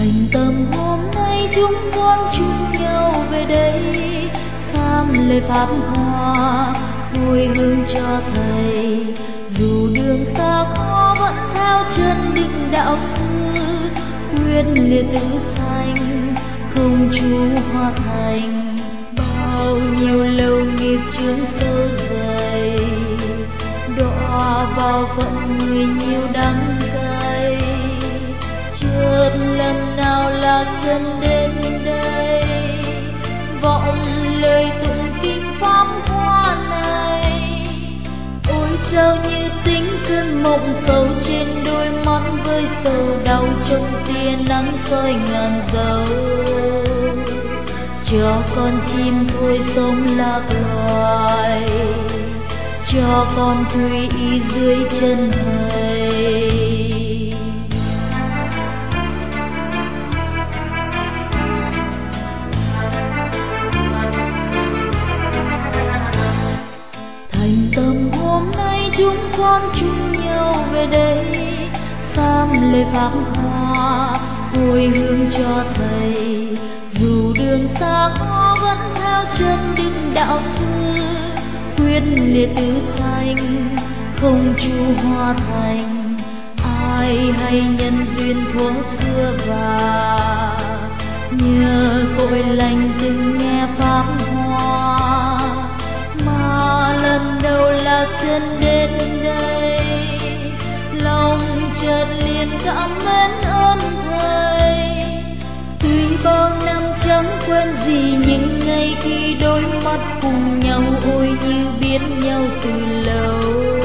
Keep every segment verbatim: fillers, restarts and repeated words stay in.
thành tâm hôm nay chúng con chung nhau về đây, sam lễ pháp hoa hồi hương cho thầy. Dù đường xa khó vẫn theo chân định đạo sư, quyết liệt tứ sanh không chú hoa thành. Bao nhiêu lâu nghiệp chướng sâu dày, đọa vào phận người nhiều đắng cay. Chợt lần nào lạc chân đến đây, vọng lời tụng kinh pháp hoa này. Ôi trao như tính cơn mộng sâu trên đôi mắt, với sầu đau trong tia nắng soi ngàn dấu. Cho con chim thôi sống lạc loài, cho con quy y dưới chân thầy. Thành tâm hôm nay chúng con chung nhau về đây, sam lễ pháp hoa hồi hương cho thầy. Dù đường xa khó vẫn theo chân định đạo sư, quyết liệt tứ sanh không chu hoa thành. Ai hay nhân duyên thuở xưa và nhờ cội lành từng nghe pháp hoa, mà lần đầu lạc chân đến đây, lòng chợt liền cảm mến ơn thầy. Tuy bao năm chẳng quên gì những ngày khi đôi mắt cùng nhau, ôi như biết nhau từ lâu.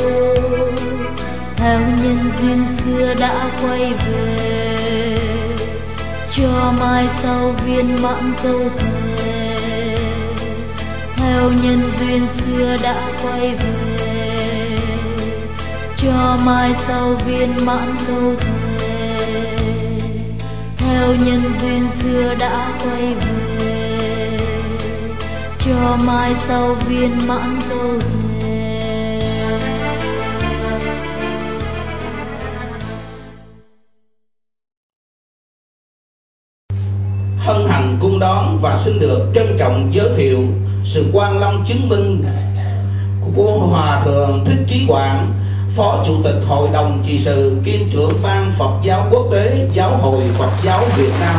Theo nhân duyên xưa đã quay về, cho mai sau viên mãn câu thề. Theo nhân duyên xưa đã quay về, cho mai sau viên mãn câu thề. Theo nhân duyên xưa đã quay về, cho mai sau viên mãn câu thề. Hân hạnh cung đón và xin được trân trọng giới thiệu sự quan lâm chứng minh của Hòa Thượng Thích Trí Quảng, Phó Chủ tịch Hội đồng Trị sự kiêm trưởng Ban Phật giáo Quốc tế Giáo hội Phật giáo Việt Nam.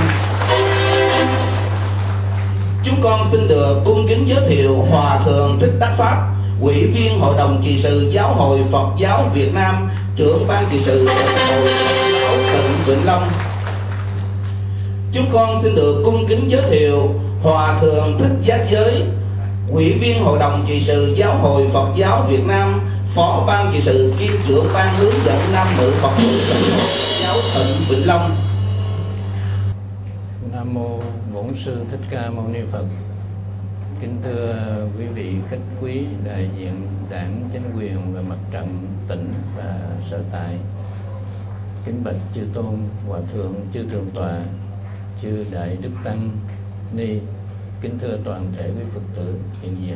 Chúng con xin được cung kính giới thiệu Hòa Thượng Thích Đắc Pháp, Ủy viên Hội đồng Trị sự Giáo hội Phật giáo Việt Nam, trưởng Ban Trị sự Hội Phật giáo tỉnh Vĩnh Long. Chúng con xin được cung kính giới thiệu Hòa Thượng Thích Giác Giới, Ủy viên Hội đồng Trị sự Giáo hội Phật giáo Việt Nam, Phó Ban Trị sự kiêm trưởng Ban hướng dẫn Nam nữ Phật tử Phật giáo tỉnh Vĩnh Long. Nam mô Bổn Sư Thích Ca Mâu Ni Phật. Kính thưa quý vị khách quý đại diện Đảng, Chính quyền và Mặt trận tỉnh và sở tại. Kính bạch chư tôn Hòa thượng, chư thượng tọa, chư đại đức tăng ni. Kính thưa toàn thể quý Phật tử hiện diện.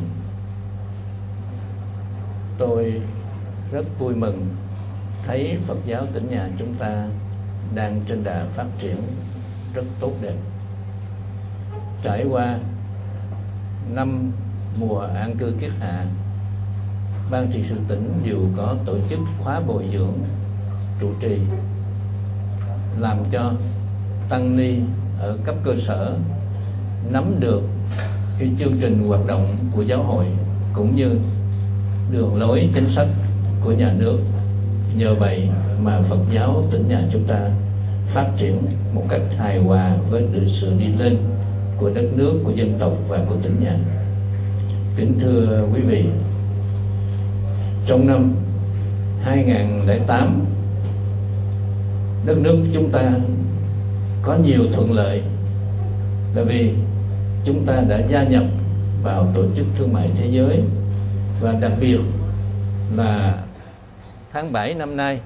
Tôi rất vui mừng thấy Phật giáo tỉnh nhà chúng ta đang trên đà phát triển rất tốt đẹp. Trải qua năm mùa an cư kiết hạ, Ban trị sự tỉnh đều có tổ chức khóa bồi dưỡng trụ trì, làm cho tăng ni ở cấp cơ sở nắm được cái chương trình hoạt động của giáo hội cũng như đường lối chính sách của nhà nước. Nhờ vậy mà Phật giáo tỉnh nhà chúng ta phát triển một cách hài hòa với sự đi lên của đất nước, của dân tộc và của tỉnh nhà. Kính thưa quý vị, trong năm hai nghìn không trăm lẻ tám, đất nước chúng ta có nhiều thuận lợi là vì chúng ta đã gia nhập vào Tổ chức Thương mại Thế giới, và đặc biệt là tháng bảy năm nay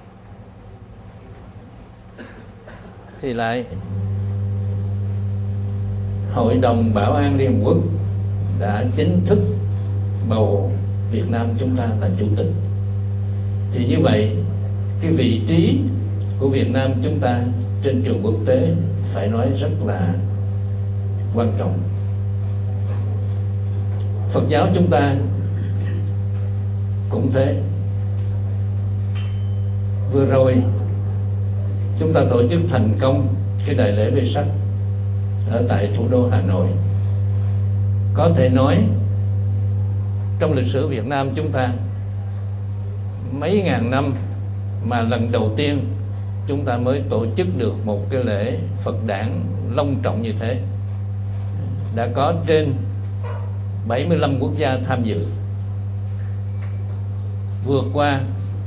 thì lại Hội đồng Bảo an Liên Hợp Quốc đã chính thức bầu Việt Nam chúng ta là chủ tịch. Thì như vậy cái vị trí của Việt Nam chúng ta trên trường quốc tế phải nói rất là quan trọng. Phật giáo chúng ta cũng thế. Vừa rồi chúng ta tổ chức thành công cái đại lễ Vesak ở tại thủ đô Hà Nội. Có thể nói trong lịch sử Việt Nam chúng ta mấy ngàn năm mà lần đầu tiên chúng ta mới tổ chức được một cái lễ Phật đản long trọng như thế. Đã có trên bảy mươi lăm quốc gia tham dự. Vừa qua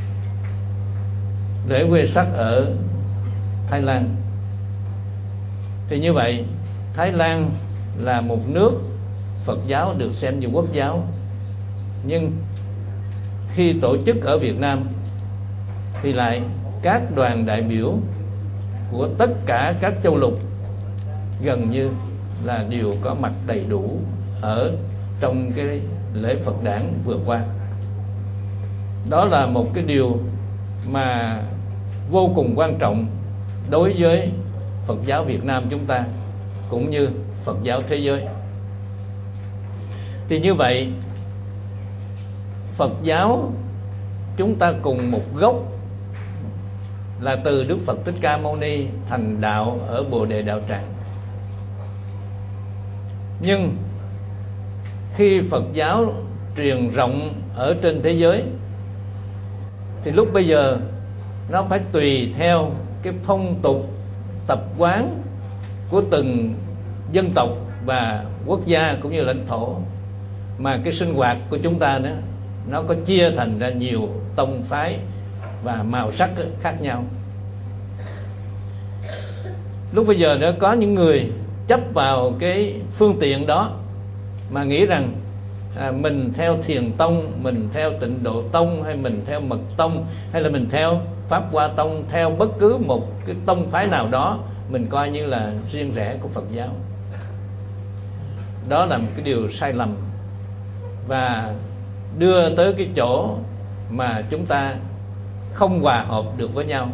lễ Vesak ở Thái Lan, thì như vậy Thái Lan là một nước Phật giáo được xem như quốc giáo, nhưng khi tổ chức ở Việt Nam thì lại các đoàn đại biểu của tất cả các châu lục gần như là đều có mặt đầy đủ ở trong cái lễ Phật đản vừa qua. Đó là một cái điều mà vô cùng quan trọng đối với Phật giáo Việt Nam chúng ta cũng như Phật giáo thế giới. Thì như vậy Phật giáo chúng ta cùng một gốc là từ Đức Phật Thích Ca Mâu Ni thành đạo ở Bồ Đề Đạo Tràng. Nhưng khi Phật giáo truyền rộng ở trên thế giới thì lúc bây giờ nó phải tùy theo cái phong tục tập quán của từng dân tộc và quốc gia cũng như lãnh thổ, mà cái sinh hoạt của chúng ta đó nó có chia thành ra nhiều tông phái và màu sắc khác nhau. Lúc bây giờ nó có những người chấp vào cái phương tiện đó mà nghĩ rằng à, mình theo Thiền Tông, mình theo Tịnh Độ Tông, hay mình theo Mật Tông, hay là mình theo Pháp Hoa Tông, theo bất cứ một cái tông phái nào đó, mình coi như là riêng rẽ của Phật giáo. Đó là một cái điều sai lầm và đưa tới cái chỗ mà chúng ta không hòa hợp được với nhau.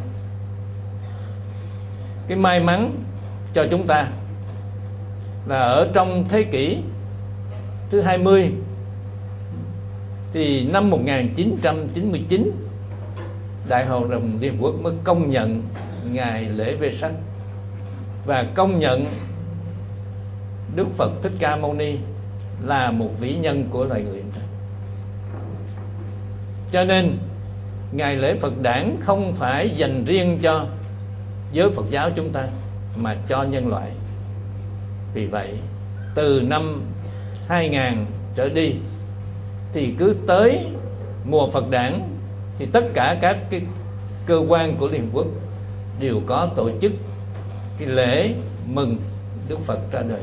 Cái may mắn cho chúng ta là ở trong thế kỷ thứ hai mươi thì năm một nghìn chín trăm chín mươi chín Đại hội đồng Liên Hợp Quốc mới công nhận ngày lễ Vesak và công nhận Đức Phật Thích Ca Mâu Ni là một vĩ nhân của loài người. Cho nên ngày lễ Phật đản không phải dành riêng cho giới Phật giáo chúng ta mà cho nhân loại. Vì vậy từ năm hai nghìn trở đi thì cứ tới mùa Phật đản thì tất cả các cái cơ quan của Liên Hợp Quốc đều có tổ chức cái lễ mừng Đức Phật ra đời.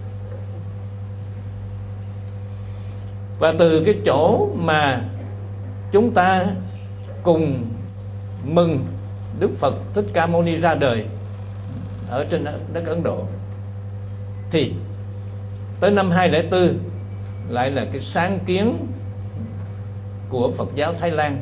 Và từ cái chỗ mà chúng ta cùng mừng Đức Phật Thích Ca Mâu Ni ra đời ở trên đất Ấn Độ, thì tới năm hai không không bốn lại là cái sáng kiến của Phật giáo Thái Lan,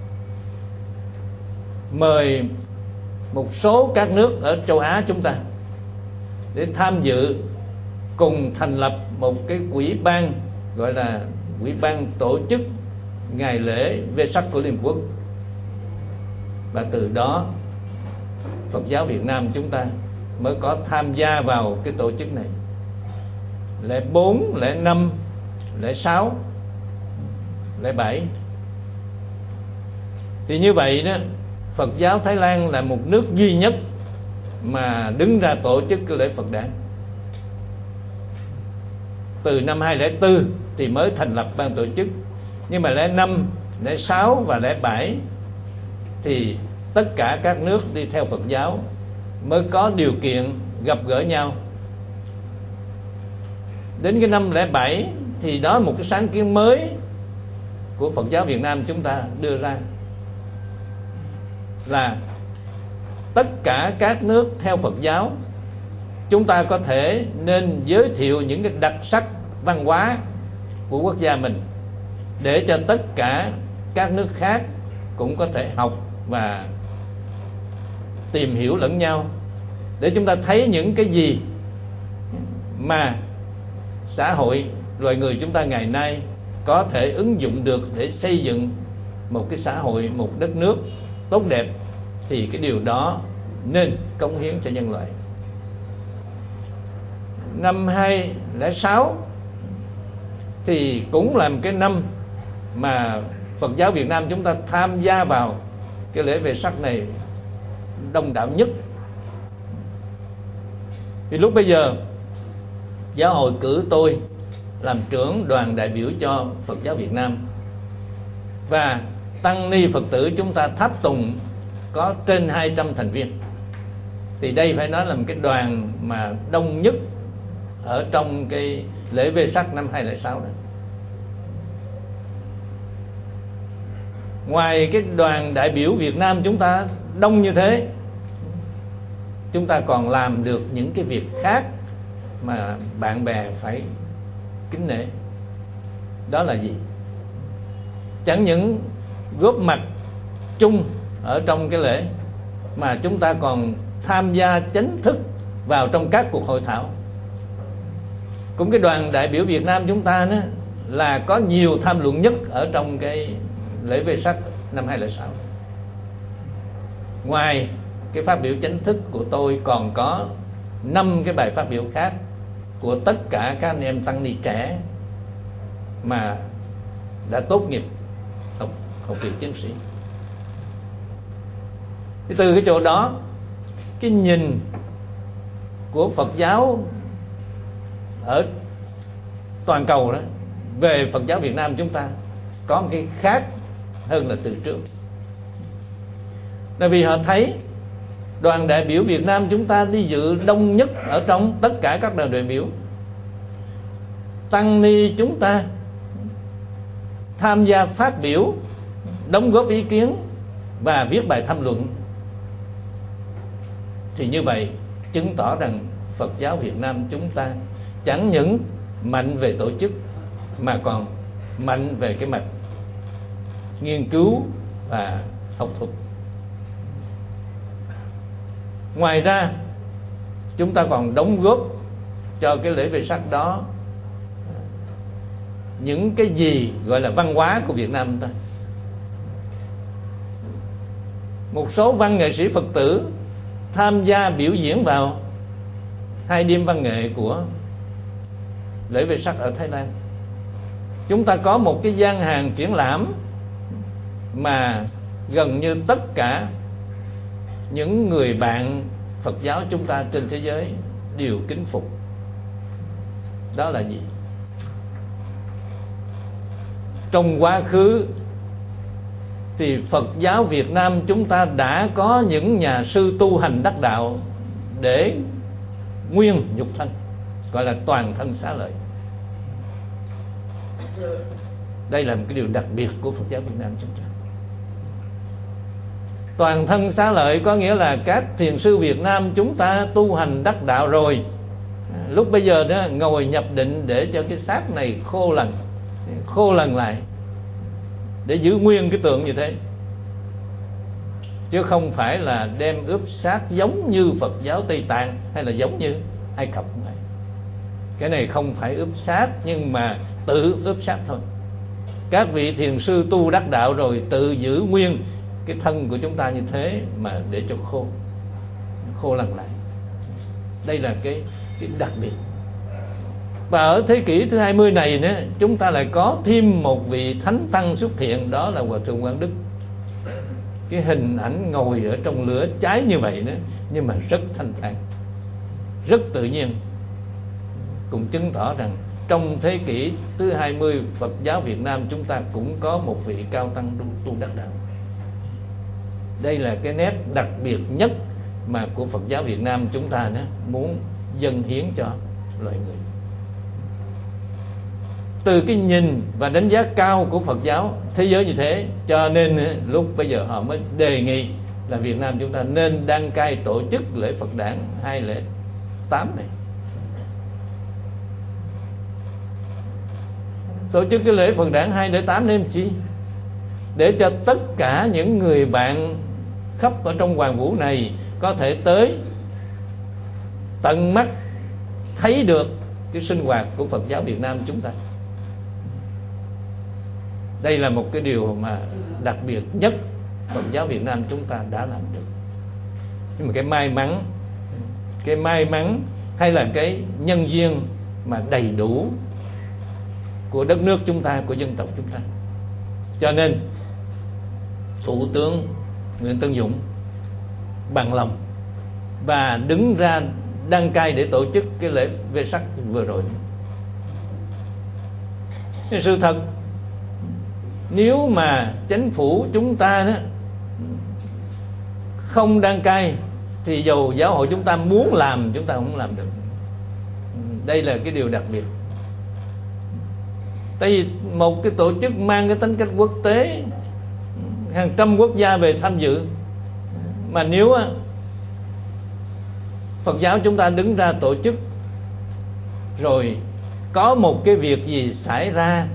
mời một số các nước ở châu Á chúng ta để tham dự, cùng thành lập một cái quỹ ban gọi là quỹ ban tổ chức ngày lễ Vesak của Liên Hợp Quốc. Và từ đó Phật giáo Việt Nam chúng ta mới có tham gia vào cái tổ chức này. Lễ bốn, lễ năm, lễ sáu, lễ bảy. Thì như vậy đó, Phật giáo Thái Lan là một nước duy nhất mà đứng ra tổ chức cái lễ Phật đản. Từ năm hai không không bốn thì mới thành lập ban tổ chức. Nhưng mà lễ năm, lễ sáu và lễ bảy thì tất cả các nước đi theo Phật giáo mới có điều kiện gặp gỡ nhau. Đến cái năm lễ bảy thì đó là một cái sáng kiến mới của Phật giáo Việt Nam chúng ta đưa ra, là tất cả các nước theo Phật giáo chúng ta có thể nên giới thiệu những cái đặc sắc văn hóa của quốc gia mình để cho tất cả các nước khác cũng có thể học và tìm hiểu lẫn nhau để chúng ta thấy những cái gì mà xã hội loài người chúng ta ngày nay có thể ứng dụng được để xây dựng một cái xã hội, một đất nước tốt đẹp, thì cái điều đó nên cống hiến cho nhân loại. Năm hai không không sáu thì cũng là một cái năm mà Phật giáo Việt Nam chúng ta tham gia vào cái lễ Về Sắc này đông đảo nhất. Thì lúc bây giờ giáo hội cử tôi làm trưởng đoàn đại biểu cho Phật giáo Việt Nam, và tăng ni Phật tử chúng ta tháp tùng có trên hai trăm thành viên. Thì đây phải nói là một cái đoàn mà đông nhất ở trong cái lễ Về Sắc năm hai không không sáu này. Ngoài cái đoàn đại biểu Việt Nam chúng ta đông như thế, chúng ta còn làm được những cái việc khác mà bạn bè phải kính nể. Đó là gì? Chẳng những góp mặt chung ở trong cái lễ, mà chúng ta còn tham gia chính thức vào trong các cuộc hội thảo. Cũng cái đoàn đại biểu Việt Nam chúng ta đó là có nhiều tham luận nhất ở trong cái lễ Về Sắc năm hai không không sáu. Ngoài cái phát biểu chính thức của tôi, còn có năm cái bài phát biểu khác của tất cả các anh em tăng ni trẻ mà đã tốt nghiệp học, học viện tiến sĩ. Thì từ cái chỗ đó, cái nhìn của Phật giáo ở toàn cầu đó về Phật giáo Việt Nam chúng ta có một cái khác hơn là từ trước. Là vì họ thấy đoàn đại biểu Việt Nam chúng ta đi dự đông nhất ở trong tất cả các đoàn đại biểu. Tăng ni chúng ta tham gia phát biểu, đóng góp ý kiến và viết bài tham luận. Thì như vậy chứng tỏ rằng Phật giáo Việt Nam chúng ta chẳng những mạnh về tổ chức mà còn mạnh về cái mặt nghiên cứu và học thuật. Ngoài ra, chúng ta còn đóng góp cho cái lễ Về Sắc đó những cái gì gọi là văn hóa của Việt Nam ta. Một số văn nghệ sĩ Phật tử tham gia biểu diễn vào hai đêm văn nghệ của lễ Về Sắc ở Thái Lan. Chúng ta có một cái gian hàng triển lãm mà gần như tất cả những người bạn Phật giáo chúng ta trên thế giới đều kính phục. Đó là gì? Trong quá khứ thì Phật giáo Việt Nam chúng ta đã có những nhà sư tu hành đắc đạo để nguyên nhục thân, gọi là toàn thân xá lợi. Đây là một cái điều đặc biệt của Phật giáo Việt Nam chúng ta. Toàn thân xá lợi có nghĩa là các thiền sư Việt Nam chúng ta tu hành đắc đạo rồi, lúc bây giờ đó ngồi nhập định để cho cái xác này khô lần, khô lần lại, để giữ nguyên cái tượng như thế, chứ không phải là đem ướp xác giống như Phật giáo Tây Tạng hay là giống như Ai Cập. Cái này không phải ướp xác, nhưng mà tự ướp xác thôi. Các vị thiền sư tu đắc đạo rồi tự giữ nguyên cái thân của chúng ta như thế mà để cho khô, khô lần lại. Đây là cái, cái đặc biệt. Và ở thế kỷ thứ hai mươi này nữa, chúng ta lại có thêm một vị thánh tăng xuất hiện, đó là Hòa thượng Quang Đức. Cái hình ảnh ngồi ở trong lửa cháy như vậy nữa, nhưng mà rất thanh thản, rất tự nhiên, cũng chứng tỏ rằng trong thế kỷ thứ hai mươi, Phật giáo Việt Nam chúng ta cũng có một vị cao tăng tu, tu đắc đạo. Đây là cái nét đặc biệt nhất mà của Phật giáo Việt Nam chúng ta đó muốn dâng hiến cho loài người. Từ cái nhìn và đánh giá cao của Phật giáo thế giới như thế, cho nên lúc bây giờ họ mới đề nghị là Việt Nam chúng ta nên đăng cai tổ chức lễ Phật đản hai không không tám này. Tổ chức cái lễ Phật đản hai không không tám nên chi? Để cho tất cả những người bạn khắp ở trong Hoàng Vũ này có thể tới tận mắt thấy được cái sinh hoạt của Phật giáo Việt Nam chúng ta. Đây là một cái điều mà đặc biệt nhất Phật giáo Việt Nam chúng ta đã làm được. Nhưng mà cái may mắn, cái may mắn hay là cái nhân duyên mà đầy đủ của đất nước chúng ta, của dân tộc chúng ta. Cho nên Thủ tướng Nguyễn Tấn Dũng bằng lòng và đứng ra đăng cai để tổ chức cái lễ Vesak vừa rồi. Cái sự thật, nếu mà chính phủ chúng ta đó không đăng cai thì dầu giáo hội chúng ta muốn làm chúng ta không làm được. Đây là cái điều đặc biệt. Tại vì một cái tổ chức mang cái tính cách quốc tế, hàng trăm quốc gia về tham dự, mà nếu Phật giáo chúng ta đứng ra tổ chức rồi có một cái việc gì xảy ra,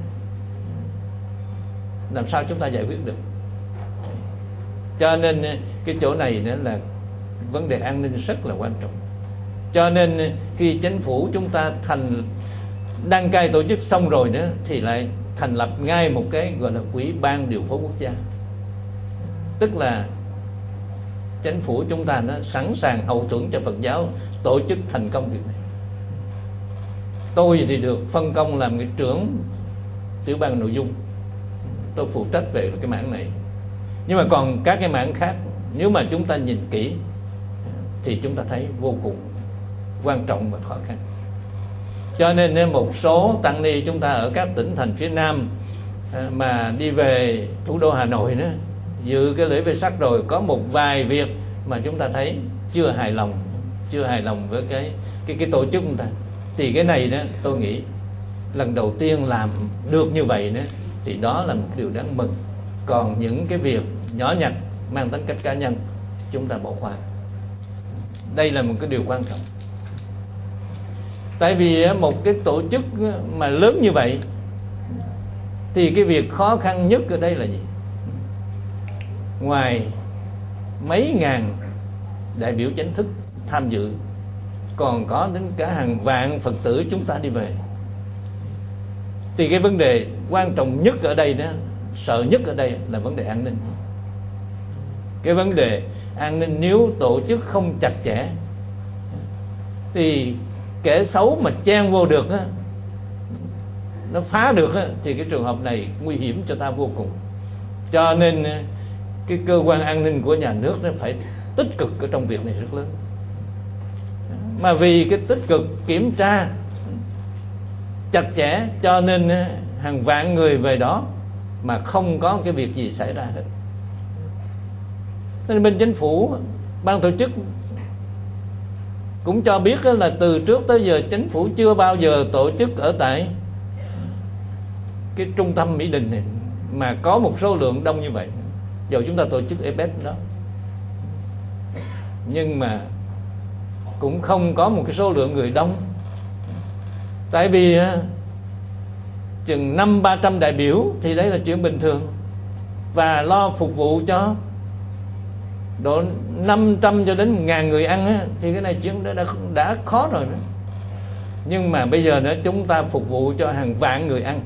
làm sao chúng ta giải quyết được? Cho nên cái chỗ này nữa là vấn đề an ninh rất là quan trọng. Cho nên khi chính phủ chúng ta thành đăng cai tổ chức xong rồi nữa thì lại thành lập ngay một cái gọi là Ủy ban điều phối quốc gia. Tức là chính phủ chúng ta nó sẵn sàng hậu thuẫn cho Phật giáo tổ chức thành công việc này. Tôi thì được phân công làm cái trưởng tiểu ban nội dung, tôi phụ trách về cái mảng này. Nhưng mà còn các cái mảng khác, nếu mà chúng ta nhìn kỹ thì chúng ta thấy vô cùng quan trọng và khó khăn. Cho nên một số tăng ni chúng ta ở các tỉnh thành phía Nam mà đi về thủ đô Hà Nội nữa, dự cái lễ Vesak rồi, có một vài việc mà chúng ta thấy chưa hài lòng, chưa hài lòng với cái cái cái tổ chức chúng ta. Thì cái này đó tôi nghĩ lần đầu tiên làm được như vậy nữa thì đó là một điều đáng mừng. Còn những cái việc nhỏ nhặt mang tính cách cá nhân chúng ta bỏ qua. Đây là một cái điều quan trọng. Tại vì một cái tổ chức mà lớn như vậy thì cái việc khó khăn nhất ở đây là gì? Ngoài mấy ngàn đại biểu chính thức tham dự, còn có đến cả hàng vạn Phật tử chúng ta đi về. Thì cái vấn đề quan trọng nhất ở đây đó, sợ nhất ở đây là vấn đề an ninh. Cái vấn đề an ninh nếu tổ chức không chặt chẽ thì kẻ xấu mà chen vô được á, nó phá được á, thì cái trường hợp này nguy hiểm cho ta vô cùng. Cho nên cái cơ quan an ninh của nhà nước nó phải tích cực ở trong việc này rất lớn. Mà vì cái tích cực kiểm tra chặt chẽ cho nên hàng vạn người về đó mà không có cái việc gì xảy ra hết. Nên bên chính phủ, ban tổ chức cũng cho biết là từ trước tới giờ chính phủ chưa bao giờ tổ chức ở tại cái trung tâm Mỹ Đình này mà có một số lượng đông như vậy. Giờ chúng ta tổ chức e pê e xê đó, nhưng mà cũng không có một cái số lượng người đông. Tại vì chừng năm ba trăm đại biểu thì đấy là chuyện bình thường, và lo phục vụ cho độ năm trăm cho đến một ngàn người ăn á, thì cái này chuyện đã, đã, đã khó rồi đó. Nhưng mà bây giờ nữa chúng ta phục vụ cho hàng vạn người ăn,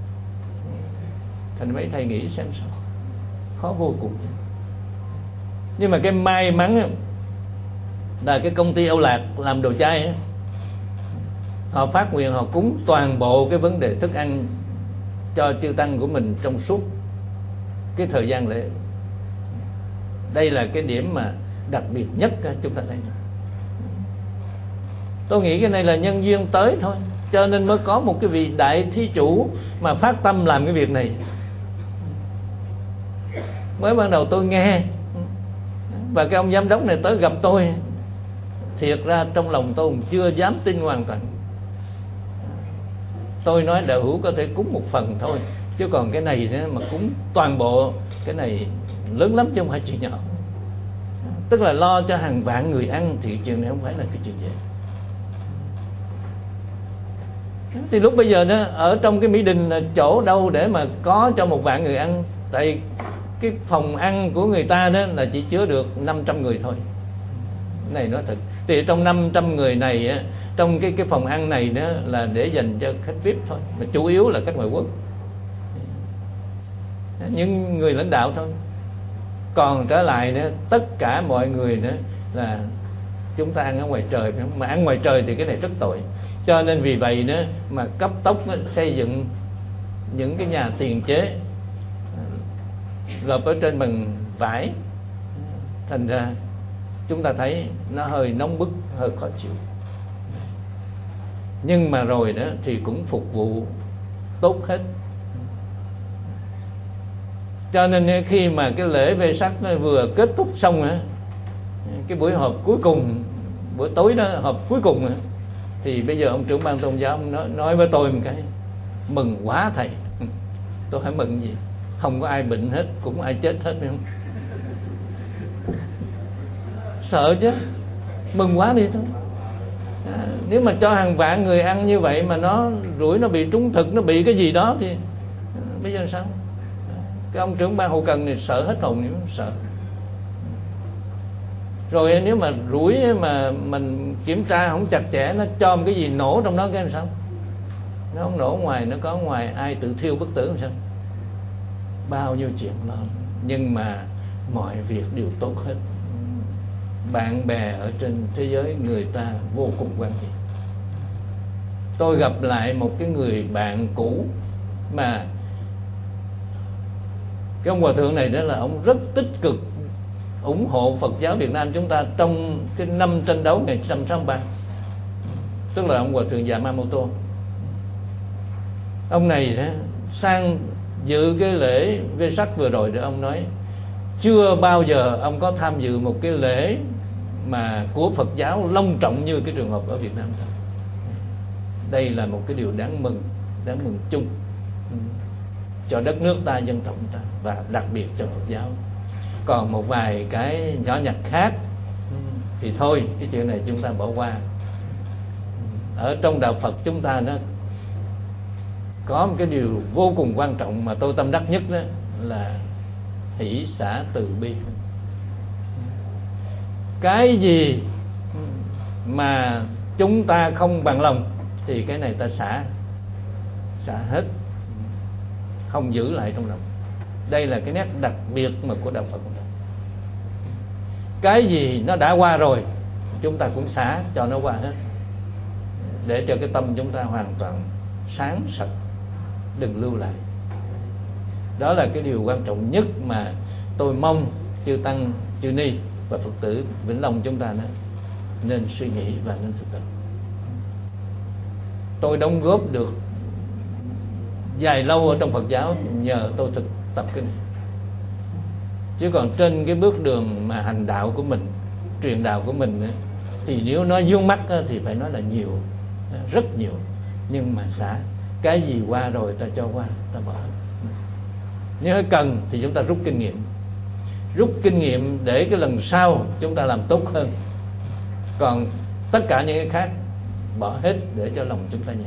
thành mấy thầy nghĩ xem sao, khó vô cùng. Nhưng mà cái may mắn á, là cái công ty Âu Lạc làm đồ chay á, họ phát nguyện họ cúng toàn bộ cái vấn đề thức ăn cho chư tăng của mình trong suốt cái thời gian lễ. Đây là cái điểm mà đặc biệt nhất chúng ta thấy. Tôi nghĩ cái này là nhân duyên tới thôi, cho nên mới có một cái vị đại thí chủ mà phát tâm làm cái việc này. Mới ban đầu tôi nghe và cái ông giám đốc này tới gặp tôi, thiệt ra trong lòng tôi chưa dám tin hoàn toàn. Tôi nói đạo hữu có thể cúng một phần thôi, chứ còn cái này nữa mà cúng toàn bộ, cái này lớn lắm chứ không phải chuyện nhỏ. Tức là lo cho hàng vạn người ăn thì chuyện này không phải là cái chuyện dễ. Thì lúc bây giờ nó ở trong cái Mỹ Đình là chỗ đâu để mà có cho một vạn người ăn? Tại cái phòng ăn của người ta đó là chỉ chứa được năm trăm người thôi. Cái này nói thật, Thì trong năm trăm người này á, trong cái cái phòng ăn này đó là để dành cho khách vi ai pi thôi, mà chủ yếu là khách ngoại quốc, những người lãnh đạo thôi. Còn trở lại nữa, tất cả mọi người nữa là chúng ta ăn ở ngoài trời, mà ăn ngoài trời thì cái này rất tội. Cho nên vì vậy nữa mà cấp tốc đó, xây dựng những cái nhà tiền chế lợp ở trên bằng vải, thành ra chúng ta thấy nó hơi nóng bức, hơi khó chịu. Nhưng mà rồi đó thì cũng phục vụ tốt hết. Cho nên khi mà cái lễ Vesak vừa kết thúc xong á, cái buổi họp cuối cùng, buổi tối đó họp cuối cùng á, thì bây giờ ông trưởng ban tôn giáo ông nói, nói với tôi một cái: mừng quá thầy. Tôi hỏi mừng gì? Không có ai bệnh hết, cũng ai chết hết phải không? Sợ chứ, mừng quá đi thôi. À, nếu mà cho hàng vạn người ăn như vậy mà nó rủi nó bị trúng thực, nó bị cái gì đó thì à, bây giờ sao? Cái ông trưởng ban hậu cần này sợ hết hồn, nếu sợ. Rồi nếu mà rủi mà mình kiểm tra không chặt chẽ, nó cho một cái gì nổ trong đó cái làm sao? Nó không nổ ngoài, nó có ngoài ai tự thiêu bất tử làm sao? Bao nhiêu chuyện lo. Nhưng mà mọi việc đều tốt hết. Bạn bè ở trên thế giới người ta vô cùng quan trọng. Tôi gặp lại một cái người bạn cũ mà cái ông hòa thượng này đó là ông rất tích cực ủng hộ Phật giáo Việt Nam chúng ta trong cái năm tranh đấu ngày một trăm sáu mươi ba, tức là ông hòa thượng Yamamoto. Ông này đó, sang dự cái lễ Vesak vừa rồi, để ông nói chưa bao giờ ông có tham dự một cái lễ mà của Phật giáo long trọng như cái trường hợp ở Việt Nam ta. Đây là một cái điều đáng mừng, đáng mừng chung cho đất nước ta, dân tộc ta, và đặc biệt cho Phật giáo. Còn một vài cái nhỏ nhặt khác thì thôi, cái chuyện này chúng ta bỏ qua. Ở trong đạo Phật chúng ta nó có một cái điều vô cùng quan trọng mà tôi tâm đắc nhất, đó là hỷ xả từ bi. Cái gì mà chúng ta không bằng lòng thì cái này ta xả, xả hết, không giữ lại trong lòng. Đây là cái nét đặc biệt mà của đạo Phật. Cái gì nó đã qua rồi chúng ta cũng xả cho nó qua hết, để cho cái tâm chúng ta hoàn toàn sáng sạch, đừng lưu lại. Đó là cái điều quan trọng nhất mà tôi mong chư tăng, chư ni và Phật tử Vĩnh Long chúng ta nên suy nghĩ và nên thực tập. Tôi đóng góp được dài lâu ở trong Phật giáo nhờ tôi thực tập cái này. Chứ còn trên cái bước đường mà hành đạo của mình, truyền đạo của mình ấy, thì nếu nói vướng mắc thì phải nói là nhiều, rất nhiều. Nhưng mà xả, cái gì qua rồi ta cho qua, ta bỏ. Nếu cần thì chúng ta rút kinh nghiệm, rút kinh nghiệm để cái lần sau chúng ta làm tốt hơn. Còn tất cả những cái khác bỏ hết để cho lòng chúng ta nhẹ.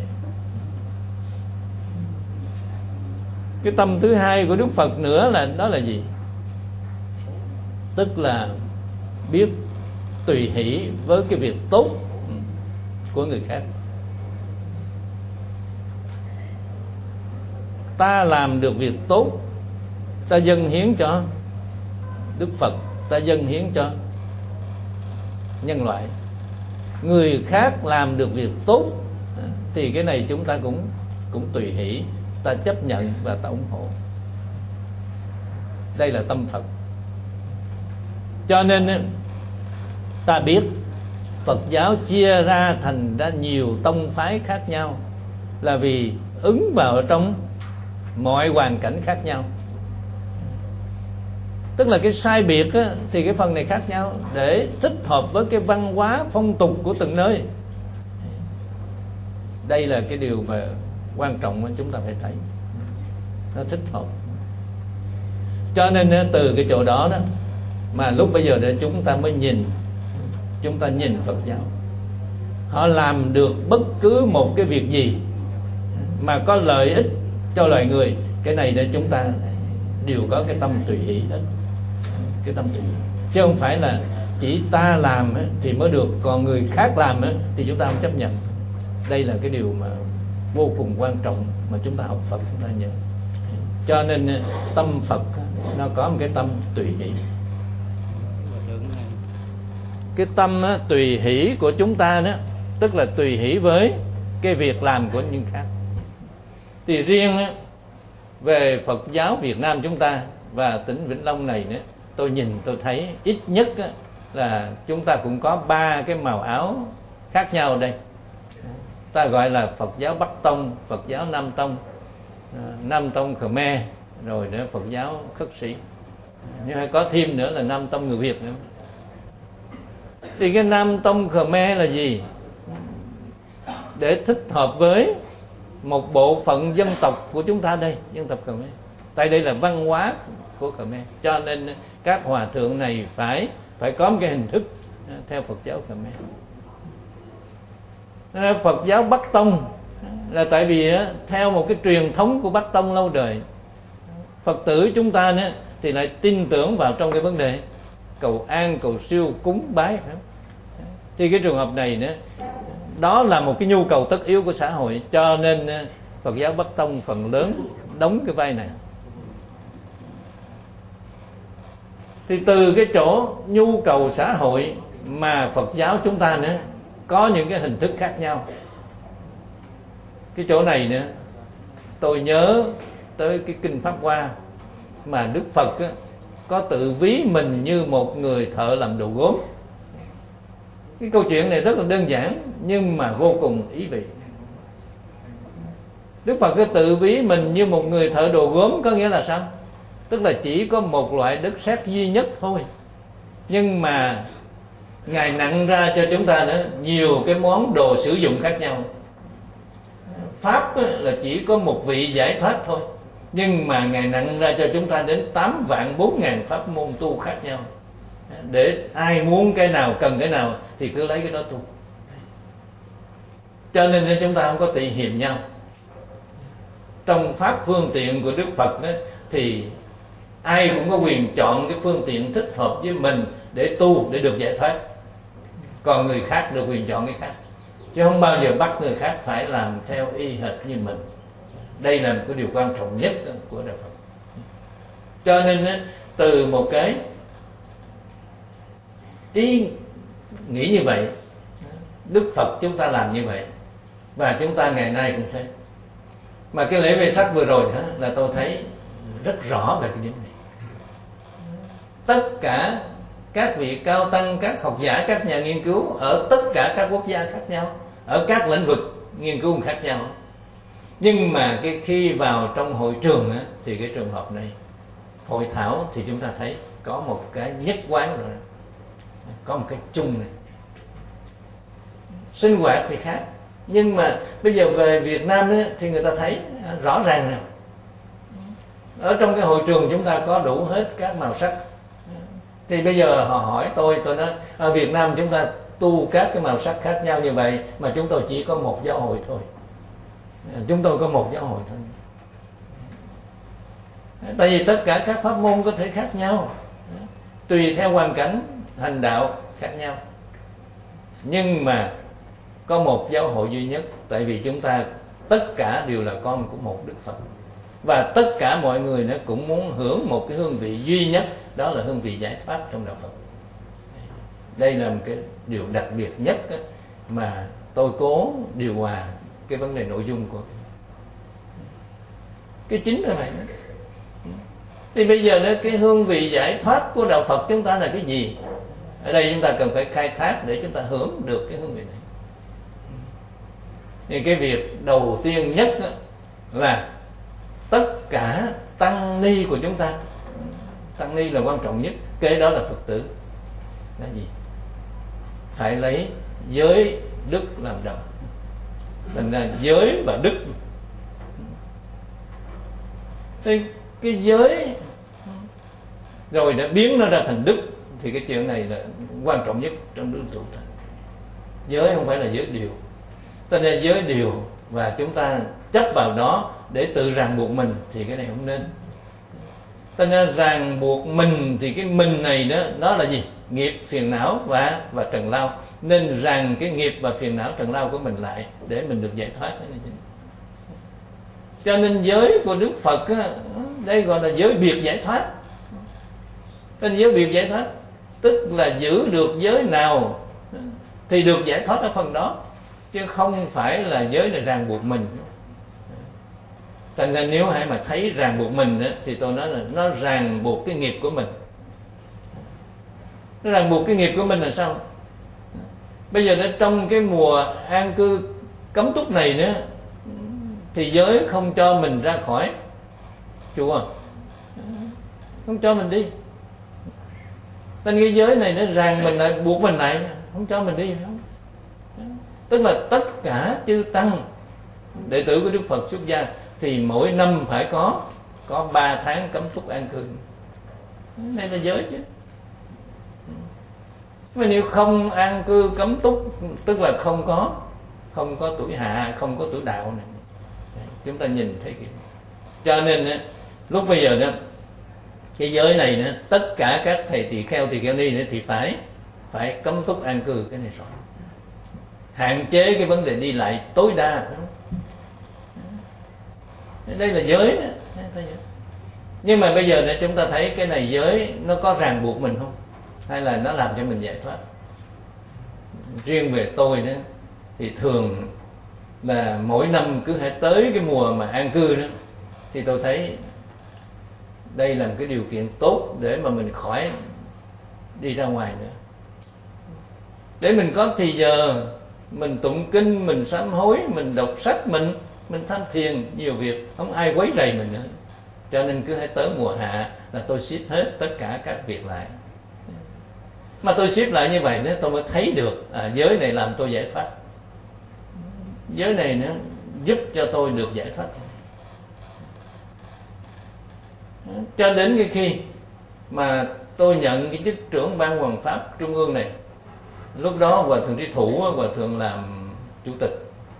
Cái tâm thứ hai của Đức Phật nữa là đó là gì? Tức là biết tùy hỷ với cái việc tốt của người khác. Ta làm được việc tốt, ta dâng hiến cho Đức Phật, ta dâng hiến cho nhân loại. Người khác làm được việc tốt thì cái này chúng ta cũng cũng tùy hỷ, ta chấp nhận và ta ủng hộ. Đây là tâm Phật. Cho nên ta biết Phật giáo chia ra thành ra nhiều tông phái khác nhau là vì ứng vào trong mọi hoàn cảnh khác nhau. Tức là cái sai biệt á, thì cái phần này khác nhau để thích hợp với cái văn hóa phong tục của từng nơi. Đây là cái điều mà quan trọng mà chúng ta phải thấy, nó thích hợp. Cho nên từ cái chỗ đó đó mà lúc bây giờ để chúng ta mới nhìn, chúng ta nhìn Phật giáo, họ làm được bất cứ một cái việc gì mà có lợi ích cho loài người, cái này để chúng ta đều có cái tâm tùy hỷ hết, cái tâm tùy hỷ. Chứ không phải là chỉ ta làm á, thì mới được, còn người khác làm á, thì chúng ta không chấp nhận. Đây là cái điều mà vô cùng quan trọng mà chúng ta học Phật chúng ta nhớ. Cho nên tâm Phật nó có một cái tâm tùy hỷ. Cái tâm á, tùy hỷ của chúng ta đó, tức là tùy hỷ với cái việc làm của những khác. Thì riêng á, về Phật giáo Việt Nam chúng ta và tỉnh Vĩnh Long này nữa, tôi nhìn tôi thấy ít nhất á, là chúng ta cũng có ba cái màu áo khác nhau ở đây. Ta gọi là Phật giáo Bắc Tông, Phật giáo Nam Tông, Nam Tông Khmer, rồi nữa Phật giáo Khất Sĩ. Nhưng hay có thêm nữa là Nam Tông người Việt nữa. Thì cái Nam Tông Khmer là gì? Để thích hợp với một bộ phận dân tộc của chúng ta đây, dân tộc Khmer. Tại đây là văn hóa của Khmer, cho nên các hòa thượng này phải phải có một cái hình thức theo Phật giáo Khmer. Phật giáo Bắc Tông là tại vì theo một cái truyền thống của Bắc Tông lâu đời, Phật tử chúng ta nữa thì lại tin tưởng vào trong cái vấn đề cầu an, cầu siêu, cúng bái. Thì cái trường hợp này nữa, đó là một cái nhu cầu tất yếu của xã hội, cho nên Phật giáo Bắc Tông phần lớn đóng cái vai này. Thì từ cái chỗ nhu cầu xã hội mà Phật giáo chúng ta nữa có những cái hình thức khác nhau. Cái chỗ này nữa tôi nhớ tới cái kinh Pháp Hoa mà Đức Phật á, có tự ví mình như một người thợ làm đồ gốm. Cái câu chuyện này rất là đơn giản nhưng mà vô cùng ý vị. Đức Phật có tự ví mình như một người thợ đồ gốm, có nghĩa là sao? Tức là chỉ có một loại đất sét duy nhất thôi, nhưng mà Ngài nặng ra cho chúng ta nữa nhiều cái món đồ sử dụng khác nhau. Pháp là chỉ có một vị giải thoát thôi, nhưng mà Ngài nặng ra cho chúng ta đến tám vạn bốn ngàn pháp môn tu khác nhau, để ai muốn cái nào, cần cái nào thì cứ lấy cái đó tu. Cho nên chúng ta không có tị hiềm nhau. Trong pháp phương tiện của Đức Phật đó, thì ai cũng có quyền chọn cái phương tiện thích hợp với mình để tu, để được giải thoát. Còn người khác được quyền chọn cái khác, chứ không bao giờ bắt người khác phải làm theo y hệt như mình. Đây là một cái điều quan trọng nhất của Đạo Phật. Cho nên từ một cái ý nghĩ như vậy, Đức Phật chúng ta làm như vậy, và chúng ta ngày nay cũng thế. Mà cái lễ Vesak vừa rồi đó, là tôi thấy rất rõ về cái điểm này. Tất cả các vị cao tăng, các học giả, các nhà nghiên cứu ở tất cả các quốc gia khác nhau, ở các lĩnh vực nghiên cứu khác nhau, nhưng mà cái khi vào trong hội trường á, thì cái trường hợp này, hội thảo thì chúng ta thấy có một cái nhất quán rồi, có một cái chung này. Sinh hoạt thì khác, nhưng mà bây giờ về Việt Nam á, thì người ta thấy rõ ràng nè. Ở trong cái hội trường chúng ta có đủ hết các màu sắc. Thì bây giờ họ hỏi tôi, tôi nói ở Việt Nam chúng ta tu các cái màu sắc khác nhau như vậy, mà chúng tôi chỉ có một giáo hội thôi. Chúng tôi có một giáo hội thôi. Tại vì tất cả các pháp môn có thể khác nhau, tùy theo hoàn cảnh hành đạo khác nhau, nhưng mà có một giáo hội duy nhất. Tại vì chúng ta tất cả đều là con của một Đức Phật, và tất cả mọi người nó cũng muốn hưởng một cái hương vị duy nhất, đó là hương vị giải thoát trong Đạo Phật. Đây là một cái điều đặc biệt nhất mà tôi cố điều hòa cái vấn đề nội dung của cái chính là này. Thì bây giờ đó, cái hương vị giải thoát của Đạo Phật chúng ta là cái gì? Ở đây chúng ta cần phải khai thác để chúng ta hưởng được cái hương vị này. Thì cái việc đầu tiên nhất là tất cả tăng ni của chúng ta, tăng ni là quan trọng nhất, kế đó là Phật tử, là gì? Phải lấy giới đức làm đầu. Thành ra giới và đức. Thì cái giới rồi đã biến nó ra thành đức, thì cái chuyện này là quan trọng nhất trong đức tu thành. Giới không phải là giới điều. Cho nên giới điều và chúng ta chấp vào đó để tự ràng buộc mình thì cái này không nên. Cho nên ràng buộc mình thì cái mình này đó, đó là gì? nghiệp, phiền não và và trần lao, nên ràng cái nghiệp và phiền não trần lao của mình lại để mình được giải thoát. Cho nên giới của Đức Phật á, đây gọi là giới biệt giải thoát. Tên giới biệt giải thoát tức là giữ được giới nào thì được giải thoát ở phần đó, chứ không phải là giới là ràng buộc mình. Thành ra nếu ai mà thấy ràng buộc mình á, thì tôi nói là nó ràng buộc cái nghiệp của mình. Nó ràng buộc cái nghiệp của mình là sao? Bây giờ ở trong cái mùa an cư cấm túc này nữa, thì giới không cho mình ra khỏi chùa, không cho mình đi. Tên cái giới này nó ràng mình lại, buộc mình lại, không cho mình đi không. Tức là tất cả chư tăng đệ tử của Đức Phật xuất gia thì mỗi năm phải có có ba tháng cấm túc an cư. Đây là giới chứ. Mà nếu không an cư cấm túc, tức là không có không có tuổi hạ, không có tuổi đạo này. Chúng ta nhìn thấy kiểu. Cho nên lúc bây giờ đó, cái giới này nữa, tất cả các thầy tỳ kheo tỳ kheo ni nữa thì phải phải cấm túc an cư cái này rồi, hạn chế cái vấn đề đi lại tối đa. Đây là giới đó. Nhưng mà bây giờ này chúng ta thấy cái này giới nó có ràng buộc mình không, hay là nó làm cho mình giải thoát? Riêng về tôi đó thì thường là mỗi năm cứ hãy tới cái mùa mà an cư đó, thì tôi thấy đây là một cái điều kiện tốt để mà mình khỏi đi ra ngoài nữa, để mình có thì giờ mình tụng kinh, mình sám hối, mình đọc sách, mình mình tham thiền, nhiều việc, không ai quấy rầy mình nữa. Cho nên cứ hãy tới mùa hạ là tôi xếp hết tất cả các việc lại. Mà tôi xếp lại như vậy đó, tôi mới thấy được à, giới này làm tôi giải thoát. Giới này nó giúp cho tôi được giải thoát. Cho đến cái khi mà tôi nhận cái chức trưởng ban Hoằng Pháp Trung ương này, lúc đó Hòa Thượng Trí Thủ, Hòa Thượng làm chủ tịch.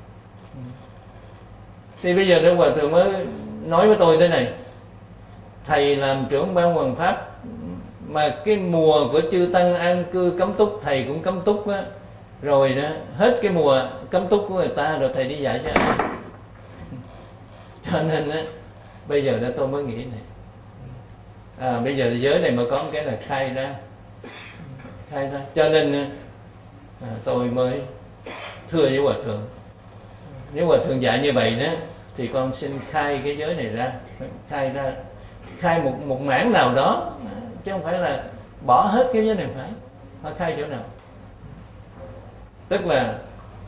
Thì bây giờ Hòa Thượng mới nói với tôi thế này: thầy làm trưởng ban Hoằng Pháp mà cái mùa của chư tăng an cư cấm túc thầy cũng cấm túc á, rồi đó hết cái mùa cấm túc của người ta rồi thầy đi dạy cho ai? Cho nên á bây giờ đó tôi mới nghĩ này, à, bây giờ giới này mà có một cái là khai ra khai ra cho nên à, tôi mới thưa với Hòa Thượng, nếu Hòa Thượng dạy như vậy đó thì con xin khai cái giới này ra, khai ra khai một một mảng nào đó, chứ không phải là bỏ hết cái giới này, phải phải khai chỗ nào. Tức là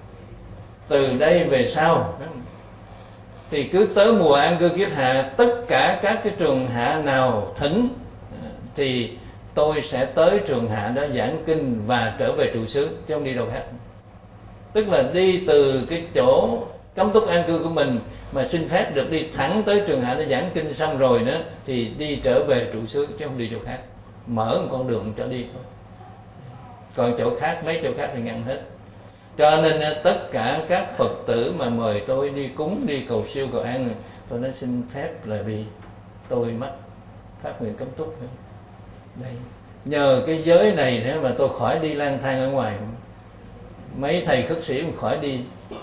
từ đây về sau thì cứ tới mùa an cư kiết hạ, tất cả các cái trường hạ nào thỉnh thì tôi sẽ tới trường hạ đó giảng kinh và trở về trụ xứ, chứ không đi đâu khác. Tức là đi từ cái chỗ cấm túc an cư của mình mà xin phép được đi thẳng tới trường hạ để giảng kinh xong rồi nữa thì đi trở về trụ xứ, chứ không đi chỗ khác. Mở một con đường cho đi thôi, còn chỗ khác, mấy chỗ khác thì ngăn hết. Cho nên tất cả các Phật tử mà mời tôi đi cúng, đi cầu siêu cầu an, tôi nói xin phép là vì tôi mắc phát nguyện cấm túc. Đây, nhờ cái giới này nữa mà tôi khỏi đi lang thang ở ngoài, mấy thầy khất sĩ cũng khỏi đi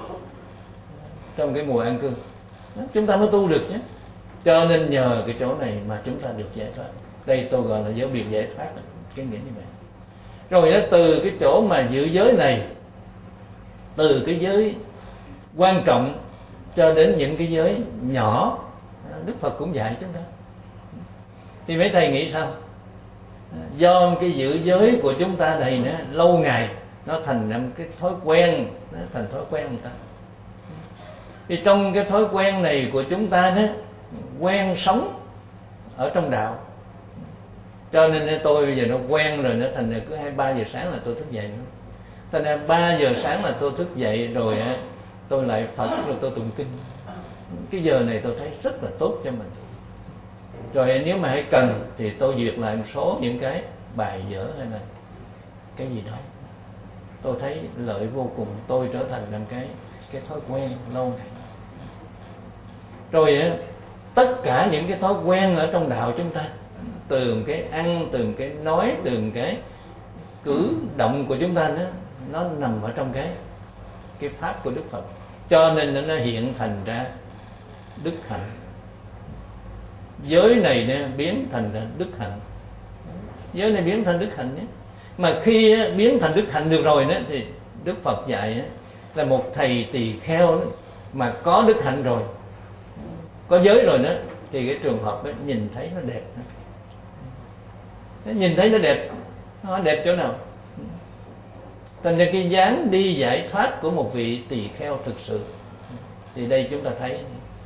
trong cái mùa an cư, chúng ta mới tu được chứ. Cho nên nhờ cái chỗ này mà chúng ta được giải thoát. Đây tôi gọi là giới biệt giải thoát, cái nghĩa như vậy. Rồi đó, từ cái chỗ mà giữ giới này, từ cái giới quan trọng cho đến những cái giới nhỏ, Đức Phật cũng dạy chúng ta. Thì mấy thầy nghĩ sao? Do cái giữ giới của chúng ta này nữa, lâu ngày nó thành một cái thói quen, nó thành thói quen người ta. Thì trong cái thói quen này của chúng ta đó, quen sống ở trong đạo, cho nên tôi bây giờ nó quen rồi, nó thành ra cứ hai ba giờ sáng là tôi thức dậy nữa. Thành ra ba giờ sáng là tôi thức dậy rồi tôi lại Phật, rồi tôi tụng kinh. Cái giờ này tôi thấy rất là tốt cho mình. Rồi nếu mà hãy cần thì tôi duyệt lại một số những cái bài vở hay là cái gì đó, tôi thấy lợi vô cùng. Tôi trở thành làm cái cái thói quen lâu ngày. Rồi tất cả những cái thói quen ở trong đạo chúng ta, từ cái ăn, từ cái nói, từ cái cử động của chúng ta nó nó nằm ở trong cái cái pháp của Đức Phật, cho nên nó hiện thành ra đức hạnh. Giới này nó biến thành ra đức hạnh, giới này biến thành đức hạnh nhé. Mà khi biến thành đức hạnh được rồi đó, thì Đức Phật dạy là một thầy tỳ kheo mà có đức hạnh rồi, có giới rồi đó, thì cái trường hợp đó, nhìn thấy nó đẹp, nó nhìn thấy nó đẹp, nó đẹp chỗ nào? Thành ra cái dáng đi giải thoát của một vị tỳ kheo thực sự, thì đây chúng ta thấy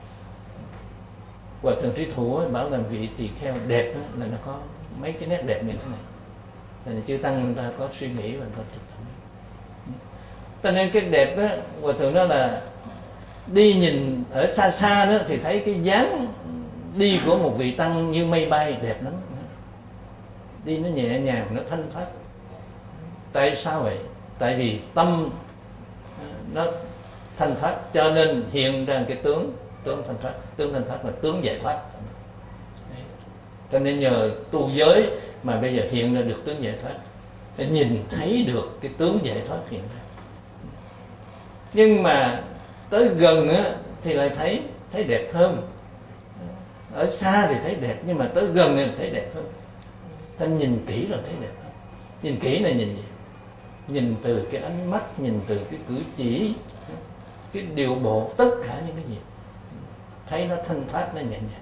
Hòa Thượng Trí Thủ bảo là vị tỳ kheo đẹp đó, là nó có mấy cái nét đẹp như thế này. Thành chư tăng người ta có suy nghĩ và người ta thực hành. Cho nên cái đẹp đó, Hòa Thượng đó là đi nhìn ở xa xa đó thì thấy cái dáng đi của một vị tăng như mây bay, đẹp lắm. Đi nó nhẹ nhàng, nó thanh thoát. Tại sao vậy? Tại vì tâm nó thanh thoát, cho nên hiện ra cái tướng tướng thanh thoát. Tướng thanh thoát là tướng giải thoát. Cho nên nhờ tu giới mà bây giờ hiện ra được tướng giải thoát, để nhìn thấy được cái tướng giải thoát hiện ra. Nhưng mà tới gần á, thì lại thấy thấy đẹp hơn. Ở xa thì thấy đẹp, nhưng mà tới gần thì thấy đẹp hơn. Ta nhìn kỹ rồi thấy đẹp hơn. Nhìn kỹ là nhìn gì? Nhìn từ cái ánh mắt, nhìn từ cái cử chỉ, cái điều bộ, tất cả những cái gì thấy nó thanh thoát, nó nhẹ nhàng.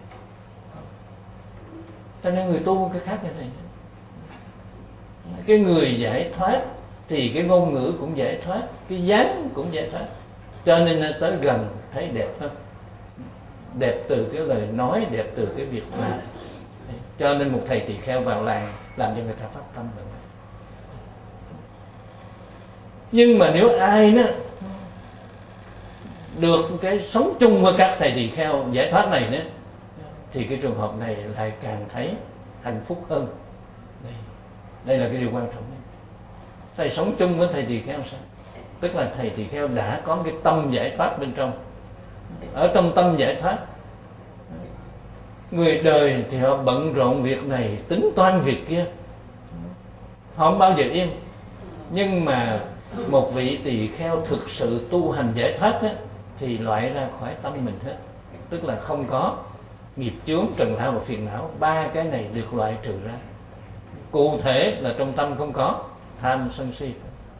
Cho nên người tu cái khác như này, cái người giải thoát thì cái ngôn ngữ cũng giải thoát, cái dáng cũng giải thoát, cho nên tới gần thấy đẹp hơn. Đẹp từ cái lời nói, đẹp từ cái việc làm. Cho nên một thầy tỳ kheo vào làng làm cho người ta phát tâm rồi. Nhưng mà nếu ai đó được cái sống chung với các thầy tỳ kheo giải thoát này nữa, thì cái trường hợp này lại càng thấy hạnh phúc hơn. Đây, đây là cái điều quan trọng đấy. Thầy sống chung với thầy tỳ kheo sao? Tức là thầy tỳ kheo đã có cái tâm giải thoát bên trong. Ở trong tâm giải thoát, người đời thì họ bận rộn việc này, tính toán việc kia, họ không bao giờ yên. Nhưng mà một vị tỳ kheo thực sự tu hành giải thoát á, thì loại ra khỏi tâm mình hết. Tức là không có nghiệp chướng, trần lao và phiền não. Ba cái này được loại trừ ra. Cụ thể là trong tâm không có tham sân si.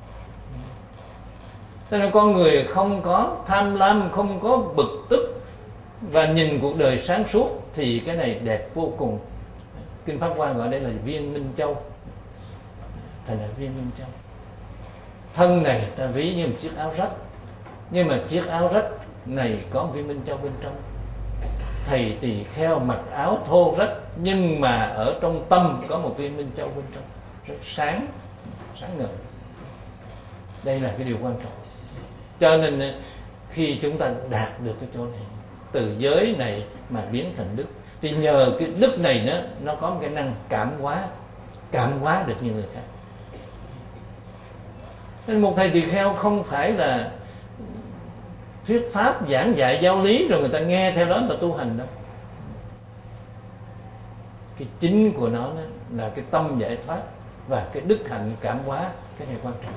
Cho nên con người không có tham lam, không có bực tức và nhìn cuộc đời sáng suốt, thì cái này đẹp vô cùng. Kinh Pháp Hoa gọi đây là viên minh châu. Thành là viên minh châu. Thân này ta ví như một chiếc áo rách, nhưng mà chiếc áo rách này có viên minh châu bên trong. Thầy tỳ kheo mặc áo thô rách, nhưng mà ở trong tâm có một viên minh châu bên trong, rất sáng, sáng ngời. Đây là cái điều quan trọng. Cho nên khi chúng ta đạt được cái chỗ này, từ giới này mà biến thành đức, thì nhờ cái đức này nó nó có một cái năng cảm hóa, cảm hóa được như người khác. Nên một thầy tỳ kheo không phải là thuyết pháp giảng dạy giáo lý rồi người ta nghe theo đó người ta tu hành đâu. Cái chính của nó là cái tâm giải thoát và cái đức hạnh cảm hóa, cái này quan trọng.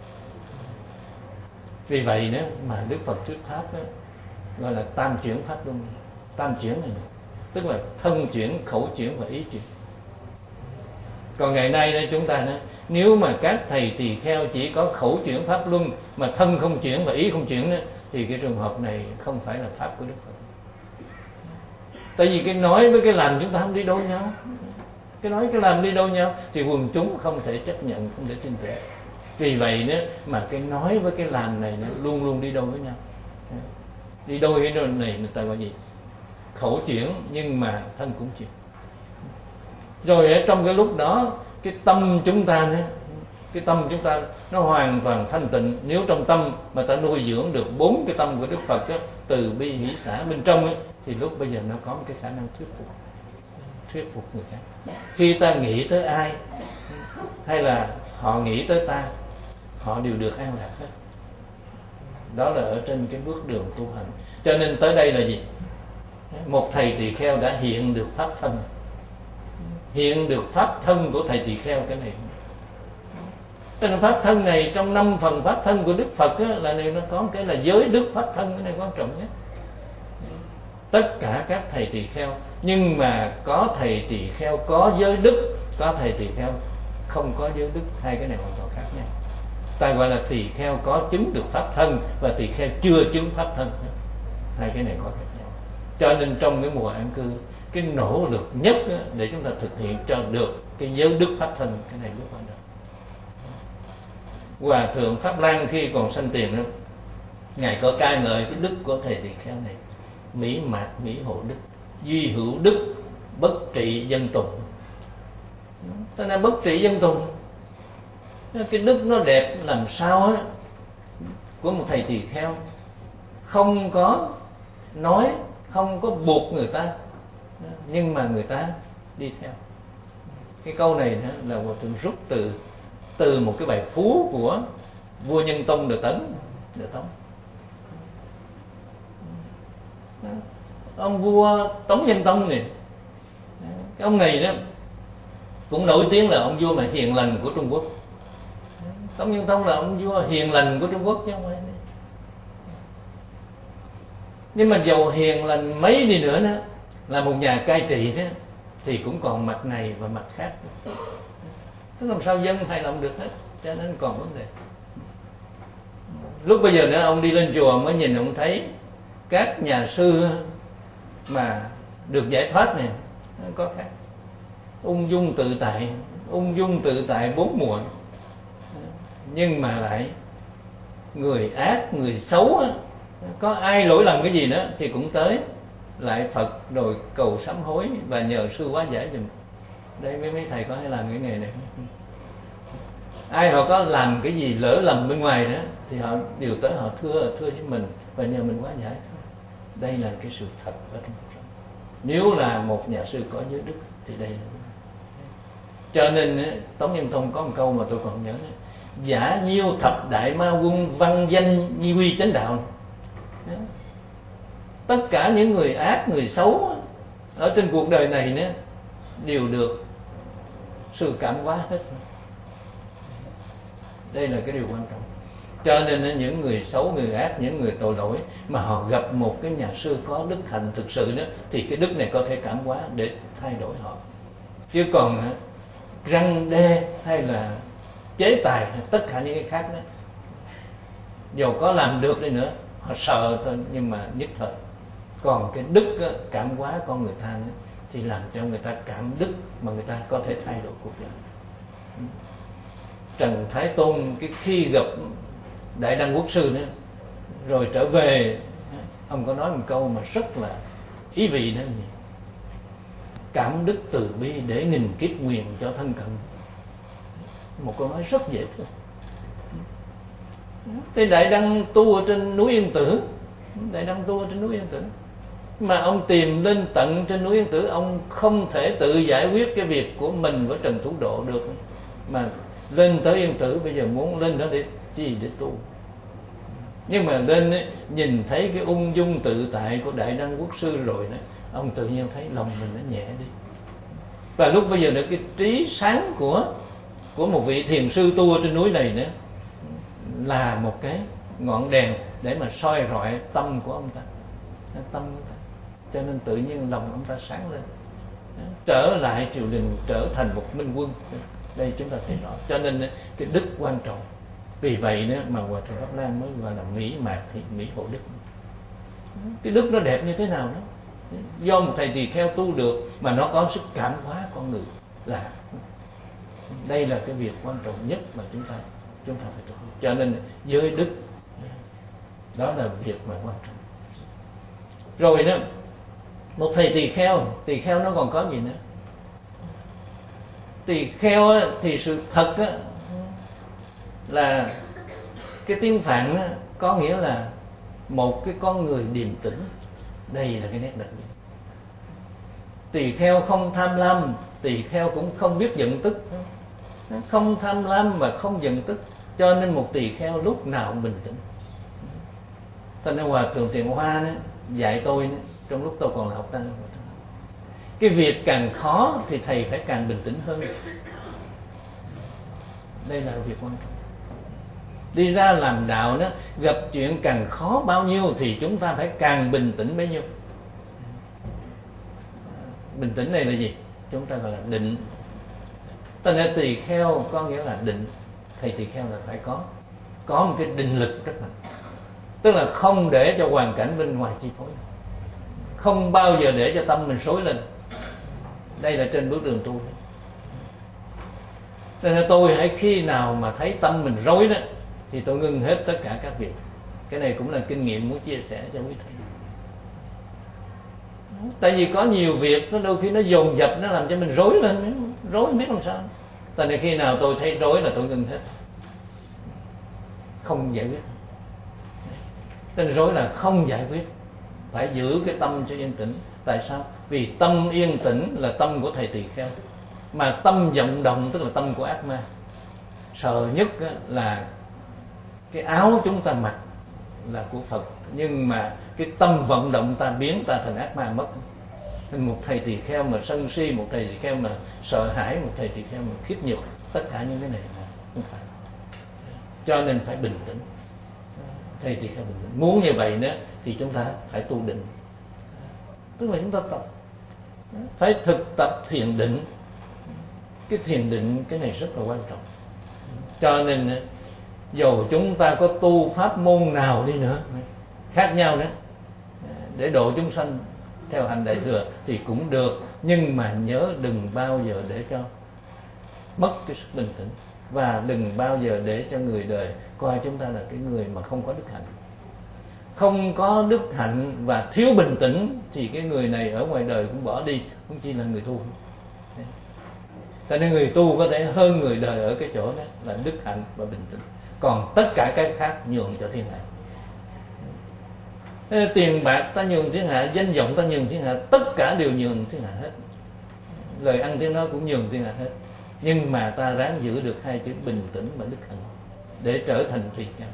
Vì vậy đó mà Đức Phật thuyết pháp đó, gọi là tam chuyển pháp luân. Tam chuyển này tức là thân chuyển, khẩu chuyển và ý chuyển. Còn ngày nay đó chúng ta nói, nếu mà các thầy tỳ kheo chỉ có khẩu chuyển pháp luân mà thân không chuyển và ý không chuyển đó, thì cái trường hợp này không phải là pháp của Đức Phật. Tại vì cái nói với cái làm chúng ta không đi đâu nhau. Cái nói cái làm đi đâu nhau thì quần chúng không thể chấp nhận, không thể tin tưởng. Vì vậy đó mà cái nói với cái làm này nó luôn luôn đi đôi với nhau. Đi đôi với đôi này người ta gọi gì? Khẩu chuyển nhưng mà thân cũng chuyển. Rồi ở trong cái lúc đó cái tâm chúng ta nữa, cái tâm chúng ta nó hoàn toàn thanh tịnh. Nếu trong tâm mà ta nuôi dưỡng được bốn cái tâm của Đức Phật đó, từ bi hỷ xả bên trong ấy, thì lúc bây giờ nó có một cái khả năng thuyết phục, thuyết phục người khác. Khi ta nghĩ tới ai hay là họ nghĩ tới ta, họ đều được an lạc hết. Đó là ở trên cái bước đường tu hành. Cho nên tới đây là gì? Một thầy tỳ kheo đã hiện được pháp thân, hiện được pháp thân của thầy tỳ kheo. Cái này Cho nên pháp thân này trong năm phần pháp thân của Đức Phật á, là này nó có một cái là giới đức pháp thân, cái này quan trọng nhất. Tất cả các thầy tỳ kheo, nhưng mà có thầy tỳ kheo có giới đức, có thầy tỳ kheo không có giới đức, hai cái này hoàn toàn khác nhau. Ta gọi là tỳ kheo có chứng được pháp thân và tỳ kheo chưa chứng pháp thân, hai cái này có khác nhau. Cho nên trong cái mùa an cư, cái nỗ lực nhất để chúng ta thực hiện cho được cái giới đức pháp thân, cái này rất quan trọng. Hòa thượng Pháp Lan khi còn sanh tiền đó, ngài có ca ngợi cái đức của thầy tỳ kheo này: mỹ mạt mỹ hộ đức, duy hữu đức, bất trị dân tùng. Tức là bất trị dân tùng, cái đức nó đẹp làm sao á của một thầy tỳ kheo, không có nói, không có buộc người ta, nhưng mà người ta đi theo. Cái câu này là Hòa thượng rút từ từ một cái bài phú của vua Nhân Tông Đời Tấn, Đời Tống. Ông vua Tống Nhân Tông này, cái ông này đó cũng nổi tiếng là ông vua mà hiền lành của Trung Quốc. Tống Nhân Tông là ông vua hiền lành của Trung Quốc chứ không phải. Nhưng mà dầu hiền lành mấy đi nữa đó, là một nhà cai trị đó, thì cũng còn mặt này và mặt khác. Tức làm sao dân hài lòng được hết, cho nên còn vấn đề. Lúc bây giờ nữa ông đi lên chùa mới nhìn ông thấy các nhà sư mà được giải thoát này có khác. Ung dung tự tại, ung dung tự tại bốn mùa, nhưng mà lại người ác, người xấu á, có ai lỗi lầm cái gì nữa thì cũng tới lại Phật rồi cầu sám hối và nhờ sư hóa giải giùm. Đây mấy mấy thầy có hay làm cái nghề này không? Ai họ có làm cái gì lỡ lầm bên ngoài đó thì họ đều tới họ thưa thưa với mình và nhờ mình hóa giải. Đây là cái sự thật ở trong cuộc sống. Nếu là một nhà sư có giới đức thì đây là. Cho nên Tống Nhân Tông có một câu mà tôi còn nhớ: giả nhiêu thập đại ma quân văn danh nhi quy chánh đạo. Tất cả những người ác, người xấu ở trên cuộc đời này nữa đều được sự cảm hóa hết. Đây là cái điều quan trọng. Cho nên những người xấu, người ác, những người tội lỗi mà họ gặp một cái nhà sư có đức hạnh thực sự nữa thì cái đức này có thể cảm hóa để thay đổi họ. Chứ còn răng đe hay là chế tài, tất cả những cái khác đó, dầu có làm được đi nữa họ sợ thôi, nhưng mà nhất thời. Còn cái đức đó, cảm hóa con người ta nữa, thì làm cho người ta cảm đức mà người ta có thể thay đổi cuộc đời. Trần Thái Tôn cái khi gặp Đại Đăng Quốc Sư nữa rồi trở về, ông có nói một câu mà rất là ý vị đó: cảm đức từ bi để nghìn kiếp nguyện cho thân cận. Một câu nói rất dễ thương. Thế Đại Đăng tu ở trên núi Yên Tử, Đại Đăng tu ở trên núi Yên Tử, mà ông tìm lên tận trên núi Yên Tử, ông không thể tự giải quyết cái việc của mình với Trần Thủ Độ được, mà lên tới Yên Tử bây giờ muốn lên đó để chi? Để tu. Nhưng mà lên ấy, nhìn thấy cái ung dung tự tại của Đại Đăng Quốc Sư rồi đó, ông tự nhiên thấy lòng mình nó nhẹ đi. Và lúc bây giờ nữa cái trí sáng của của một vị thiền sư tu ở trên núi này nữa là một cái ngọn đèn để mà soi rọi tâm của ông ta, tâm ông ta. Cho nên tự nhiên lòng ông ta sáng lên, trở lại triều đình, trở thành một minh quân. Đây chúng ta thấy rõ. Cho nên cái đức quan trọng. Vì vậy đó mà Hòa thượng Pháp Lan mới gọi là mỹ mạt thì mỹ hộ đức. Cái đức nó đẹp như thế nào đó, do một thầy tỳ kheo tu được mà nó có sức cảm hóa con người. Là đây là cái việc quan trọng nhất mà chúng ta chúng ta phải tu. Cho nên giới đức đó là việc mà quan trọng. Rồi đó, một thầy tỳ kheo, tỳ kheo nó còn có gì nữa? Tỳ kheo á, thì sự thật á, là cái tiếng Phạn á, có nghĩa là một cái con người điềm tĩnh. Đây là cái nét đặc biệt. Tỳ kheo không tham lam, tỳ kheo cũng không biết giận tức. Không tham lam và không giận tức, cho nên một tỳ kheo lúc nào cũng bình tĩnh. Cho nên Hòa thượng Thiện Hoa đó, dạy tôi đó, trong lúc tôi còn là học tăng, cái việc càng khó thì thầy phải càng bình tĩnh hơn. Đây là việc quan trọng. Đi ra làm đạo đó, gặp chuyện càng khó bao nhiêu thì chúng ta phải càng bình tĩnh bấy nhiêu. Bình tĩnh này là gì? Chúng ta gọi là định. Cho nên tỳ kheo có nghĩa là định. Thầy tỳ kheo là phải có có một cái định lực rất là, tức là không để cho hoàn cảnh bên ngoài chi phối, không bao giờ để cho tâm mình rối lên. Đây là trên bước đường tu. Cho nên tôi hãy khi nào mà thấy tâm mình rối đó thì tôi ngưng hết tất cả các việc. Cái này cũng là kinh nghiệm muốn chia sẻ cho quý thầy. Tại vì có nhiều việc nó đôi khi nó dồn dập, nó làm cho mình rối lên, rối không biết làm sao. Tại nên khi nào tôi thấy rối là tôi ngưng hết, không giải quyết. Nên rối là không giải quyết, phải giữ cái tâm cho yên tĩnh. Tại sao? Vì tâm yên tĩnh là tâm của thầy tỳ kheo, mà tâm vọng động tức là tâm của ác ma. Sợ nhất là cái áo chúng ta mặc là của Phật, nhưng mà cái tâm vọng động ta biến ta thành ác ma mất. Nên một thầy tỳ kheo mà sân si, một thầy tỳ kheo mà sợ hãi, một thầy tỳ kheo mà khiếp nhược, tất cả những cái này là không phải. Cho nên phải bình tĩnh. Thầy tỳ kheo bình tĩnh. Muốn như vậy nữa thì chúng ta phải tu định. Tức là chúng ta tập, phải thực tập thiền định. Cái thiền định cái này rất là quan trọng. Cho nên dù chúng ta có tu pháp môn nào đi nữa khác nhau nữa để độ chúng sanh theo hành Đại Thừa thì cũng được, nhưng mà nhớ đừng bao giờ để cho mất cái sức bình tĩnh, và đừng bao giờ để cho người đời coi chúng ta là cái người mà không có đức hạnh. Không có đức hạnh và thiếu bình tĩnh thì cái người này ở ngoài đời cũng bỏ đi, không chỉ là người tu. Cho nên người tu có thể hơn người đời ở cái chỗ đó là đức hạnh và bình tĩnh. Còn tất cả cái khác nhường cho thiên hạ. Tiền bạc ta nhường thiên hạ, danh vọng ta nhường thiên hạ, tất cả đều nhường thiên hạ hết. Lời ăn tiếng nói cũng nhường thiên hạ hết. Nhưng mà ta ráng giữ được hai chữ bình tĩnh và đức hạnh để trở thành tỳ kheo.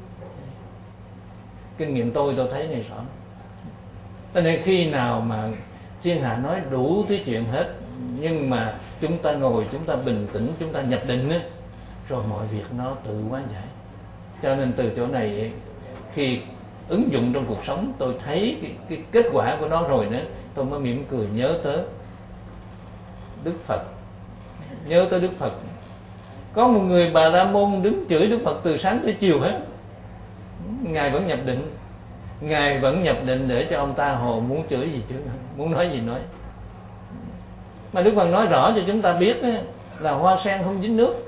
Kinh nghiệm tôi tôi thấy này rõ. Cho nên khi nào mà thiên hạ nói đủ thứ chuyện hết, nhưng mà chúng ta ngồi, chúng ta bình tĩnh, chúng ta nhập định ấy, rồi mọi việc nó tự hóa giải. Cho nên từ chỗ này khi ứng dụng trong cuộc sống, tôi thấy cái, cái kết quả của nó rồi nữa, tôi mới mỉm cười nhớ tới Đức Phật. Nhớ tới Đức Phật. Có một người Bà La Môn đứng chửi Đức Phật từ sáng tới chiều hết. Ngài vẫn nhập định. Ngài vẫn nhập định để cho ông ta hồ muốn chửi gì chửi, muốn nói gì nói. Mà Đức Phật nói rõ cho chúng ta biết là hoa sen không dính nước.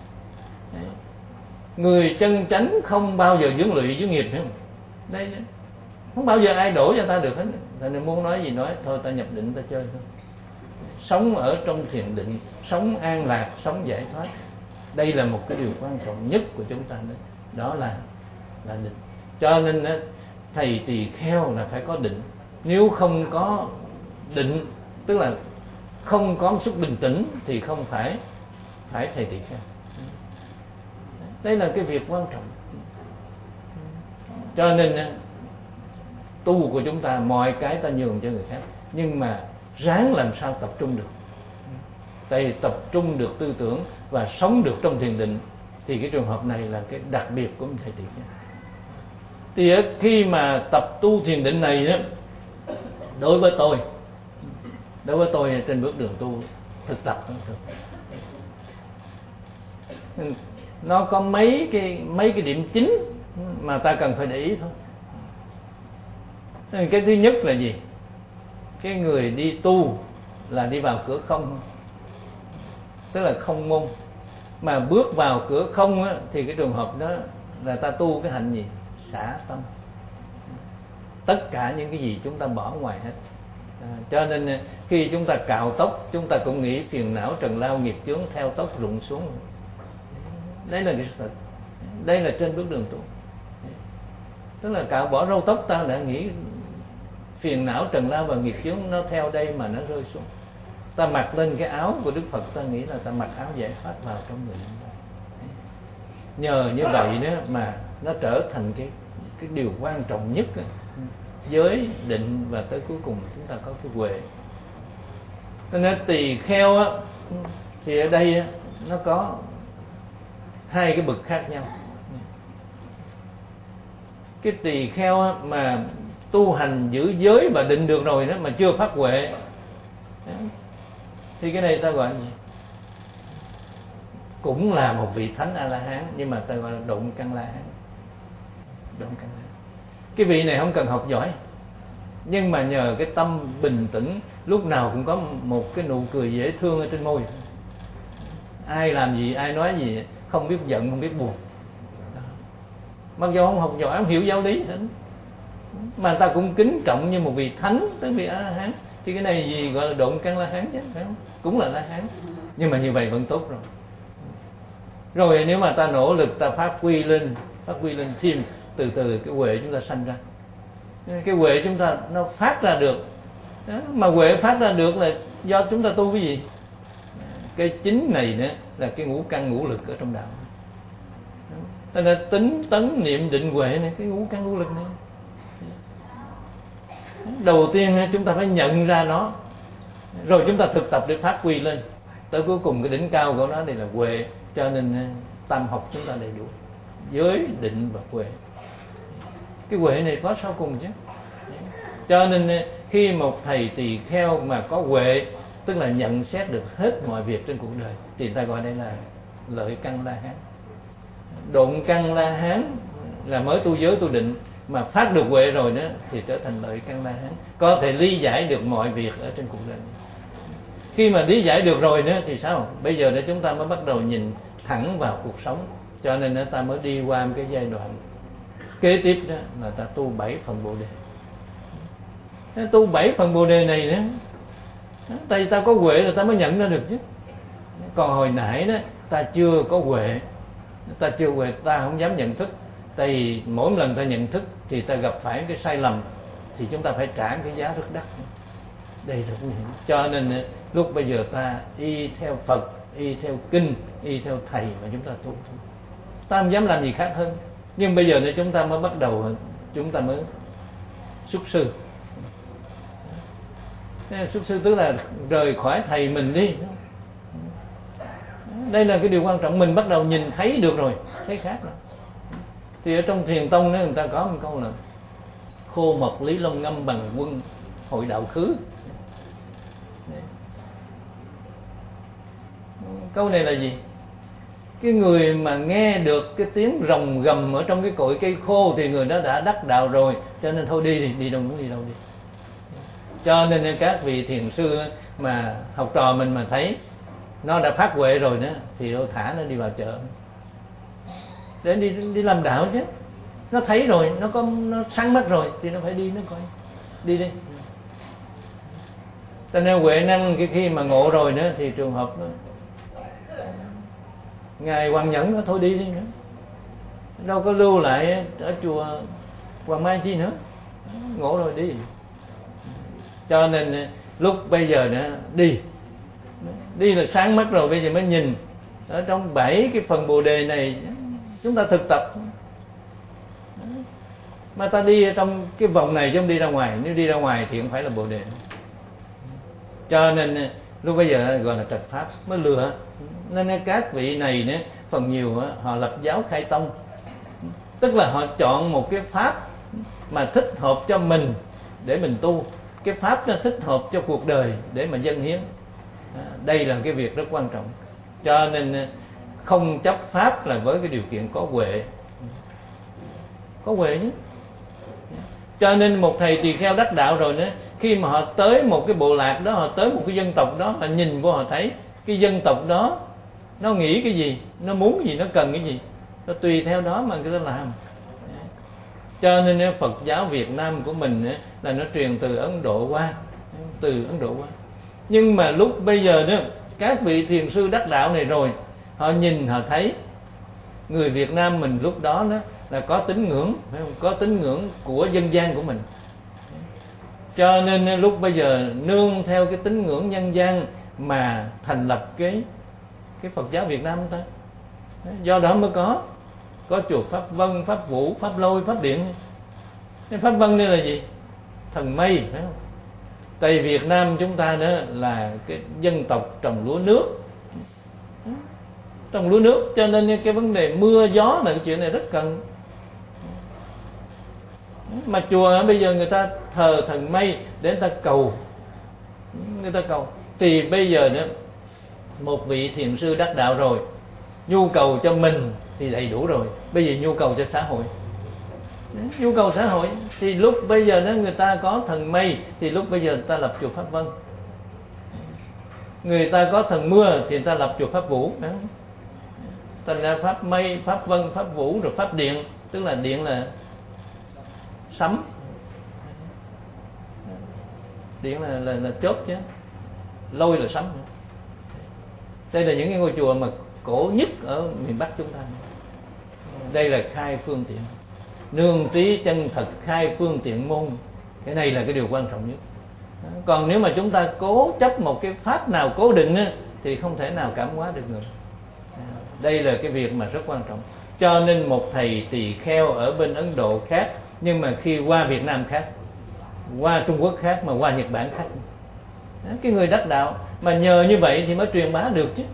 Người chân chánh không bao giờ vướng lụy với nghiệp nữa. Đây không bao giờ ai đổ cho ta được hết. Thành nên muốn nói gì nói, thôi ta nhập định ta chơi thôi. Sống ở trong thiền định, sống an lạc, sống giải thoát. Đây là một cái điều quan trọng nhất của chúng ta đó, đó là là định. Cho nên thầy tỳ kheo là phải có định. Nếu không có định, tức là không có sức bình tĩnh thì không phải phải thầy tỳ kheo. Đây là cái việc quan trọng. Cho nên tu của chúng ta mọi cái ta nhường cho người khác, nhưng mà ráng làm sao tập trung được. Tại vì tập trung được tư tưởng và sống được trong thiền định thì cái trường hợp này là cái đặc biệt của thầy tỳ kheo. Thì khi mà tập tu thiền định này đó, đối với tôi đối với tôi trên bước đường tu thực tập nó có mấy cái mấy cái điểm chính mà ta cần phải để ý thôi. Cái thứ nhất là gì? Cái người đi tu là đi vào cửa không, tức là không môn. Mà bước vào cửa không á, thì cái trường hợp đó là ta tu cái hạnh gì? Xả tâm. Tất cả những cái gì chúng ta bỏ ngoài hết. À, cho nên khi chúng ta cạo tóc, chúng ta cũng nghĩ phiền não trần lao nghiệp chướng theo tóc rụng xuống. Đây là cái sự. Đây là trên bước đường tu. Tức là cạo bỏ râu tóc, ta đã nghĩ phiền não trần lao và nghiệp chướng nó theo đây mà nó rơi xuống. Ta mặc lên cái áo của Đức Phật, ta nghĩ là ta mặc áo giải thoát vào trong người chúng ta. Nhờ như vậy đó mà nó trở thành cái cái điều quan trọng nhất, giới định, và tới cuối cùng chúng ta có cái huệ. Cho nên tỳ kheo á, thì ở đây á, nó có hai cái bậc khác nhau. Cái tỳ kheo mà tu hành giữ giới và định được rồi đó mà chưa phát huệ thì cái này ta gọi là gì? Cũng là một vị thánh A La Hán, nhưng mà ta gọi là độn căn La Hán. Độn căn La Hán. Cái vị này không cần học giỏi, nhưng mà nhờ cái tâm bình tĩnh, lúc nào cũng có một cái nụ cười dễ thương ở trên môi. Ai làm gì, ai nói gì, không biết giận, không biết buồn. Mặc dù không học giỏi, không hiểu giáo lý, mà ta cũng kính trọng như một vị thánh tới vị A La Hán. Thì cái này gì gọi là độn căn La Hán chứ, phải không? Cũng là La Hán, nhưng mà như vậy vẫn tốt rồi. Rồi nếu mà ta nỗ lực, ta phát quy lên, phát quy lên thêm, từ từ cái huệ chúng ta sanh ra. Cái huệ chúng ta nó phát ra được. Đó, mà huệ phát ra được là do chúng ta tu cái gì? Cái chính này nữa là cái ngũ căn ngũ lực ở trong đạo. Ta là tính tấn niệm định huệ này, cái ngũ căn ngũ lực này. Đầu tiên chúng ta phải nhận ra nó, rồi chúng ta thực tập để phát huy lên. Tới cuối cùng cái đỉnh cao của nó đây là huệ. Cho nên tam học chúng ta đầy đủ, giới, định và huệ. Cái huệ này có sau cùng chứ. Cho nên khi một thầy tỳ kheo mà có huệ, tức là nhận xét được hết mọi việc trên cuộc đời, thì ta gọi đây là lợi căn La Hán. Độn căn La Hán là mới tu giới tu định, mà phát được huệ rồi đó thì trở thành lợi căn La Hán, có thể lý giải được mọi việc ở trên cuộc đời. Khi mà lý giải được rồi nữa thì sao? Bây giờ để chúng ta mới bắt đầu nhìn thẳng vào cuộc sống. Cho nên ta mới đi qua một cái giai đoạn kế tiếp đó là ta tu bảy phần Bồ Đề. Tu bảy phần Bồ Đề này nữa, tại vì ta có huệ rồi ta mới nhận ra được chứ. Còn hồi nãy đó ta chưa có huệ, ta chưa huệ, ta không dám nhận thức. Tại vì mỗi lần ta nhận thức thì ta gặp phải cái sai lầm, thì chúng ta phải trả cái giá rất đắt. Đây là nguy hiểm. Cho nên lúc bây giờ ta y theo Phật, y theo kinh, y theo thầy mà chúng ta tu. Ta không dám làm gì khác hơn. Nhưng bây giờ nếu chúng ta mới bắt đầu, chúng ta mới xuất sư. Xuất sư tức là rời khỏi thầy mình đi. Đây là cái điều quan trọng. Mình bắt đầu nhìn thấy được rồi, thấy khác rồi. Thì ở trong Thiền Tông đó, người ta có một câu là khô mộc lý long ngâm bằng quân hội đạo khứ. Câu này là gì? Cái người mà nghe được cái tiếng rồng gầm ở trong cái cội cây khô thì người đó đã đắc đạo rồi. Cho nên thôi đi đi, đi đâu muốn đi đâu đi. Cho nên các vị thiền sư mà học trò mình mà thấy nó đã phát huệ rồi đó, thì đâu thả nó đi vào chợ để đi đi làm đạo chứ. Nó thấy rồi, nó có nó sáng mắt rồi thì nó phải đi, nó coi đi đi. Cho nên huệ năng cái khi mà ngộ rồi nữa thì trường hợp đó, ngài Hoàng Nhẫn nó thôi đi đi nữa, đâu có lưu lại ở chùa Hoàng Mai chi nữa, ngộ rồi đi. Cho nên lúc bây giờ nữa đi đi là sáng mắt rồi, bây giờ mới nhìn ở trong bảy cái phần Bồ Đề này chúng ta thực tập. Mà ta đi trong cái vòng này chứ không đi ra ngoài. Nếu đi ra ngoài thì không phải là Bồ Đề. Cho nên lúc bây giờ gọi là trật pháp, mới lừa. Nên các vị này nữa, phần nhiều họ lập giáo khai tông, tức là họ chọn một cái pháp mà thích hợp cho mình để mình tu. Cái pháp nó thích hợp cho cuộc đời để mà dâng hiến. Đây là cái việc rất quan trọng. Cho nên không chấp pháp là với cái điều kiện có huệ. Có huệ chứ. Cho nên một thầy tỳ kheo đắc đạo rồi nữa, khi mà họ tới một cái bộ lạc đó, họ tới một cái dân tộc đó, họ nhìn vô họ thấy cái dân tộc đó nó nghĩ cái gì, nó muốn cái gì, nó cần cái gì, nó tùy theo đó mà người ta làm. Cho nên Phật giáo Việt Nam của mình là nó truyền từ Ấn Độ qua, từ Ấn Độ qua. Nhưng mà lúc bây giờ đó, các vị thiền sư đắc đạo này rồi, họ nhìn họ thấy người Việt Nam mình lúc đó đó là có tín ngưỡng, phải không? Có tín ngưỡng của dân gian của mình. Cho nên lúc bây giờ nương theo cái tín ngưỡng nhân gian mà thành lập cái cái Phật giáo Việt Nam ta. Do đó mới có có chùa Pháp Vân, Pháp Vũ, Pháp Lôi, Pháp Điện. Cái Pháp Vân đây là gì? Thần mây, phải không? Tại Việt Nam chúng ta đó là cái dân tộc trồng lúa nước, trồng lúa nước, cho nên cái vấn đề mưa gió là cái chuyện này rất cần. Mà chùa bây giờ người ta thờ thần mây để người ta cầu, người ta cầu thì bây giờ nữa, một vị thiền sư đắc đạo rồi, nhu cầu cho mình thì đầy đủ rồi, bây giờ nhu cầu cho xã hội. Nhu cầu xã hội thì lúc bây giờ nếu người ta có thần mây thì lúc bây giờ người ta lập chùa Pháp Vân, người ta có thần mưa thì người ta lập chùa Pháp Vũ. Đó. Thành ra Pháp Mây, Pháp Vân, Pháp Vũ rồi Pháp Điện, tức là điện là sấm, điện là, là, là chốt chứ, lôi là sấm. Đây là những cái ngôi chùa mà cổ nhất ở miền Bắc chúng ta. Đây là khai phương tiện, nương trí chân thật, khai phương tiện môn. Cái này là cái điều quan trọng nhất. Còn nếu mà chúng ta cố chấp một cái pháp nào cố định á, thì không thể nào cảm hóa được người. Đây là cái việc mà rất quan trọng. Cho nên một thầy tỳ kheo ở bên Ấn Độ khác, nhưng mà khi qua Việt Nam khác, qua Trung Quốc khác, mà qua Nhật Bản khác. Cái người đắc đạo mà nhờ như vậy thì mới truyền bá được chứ.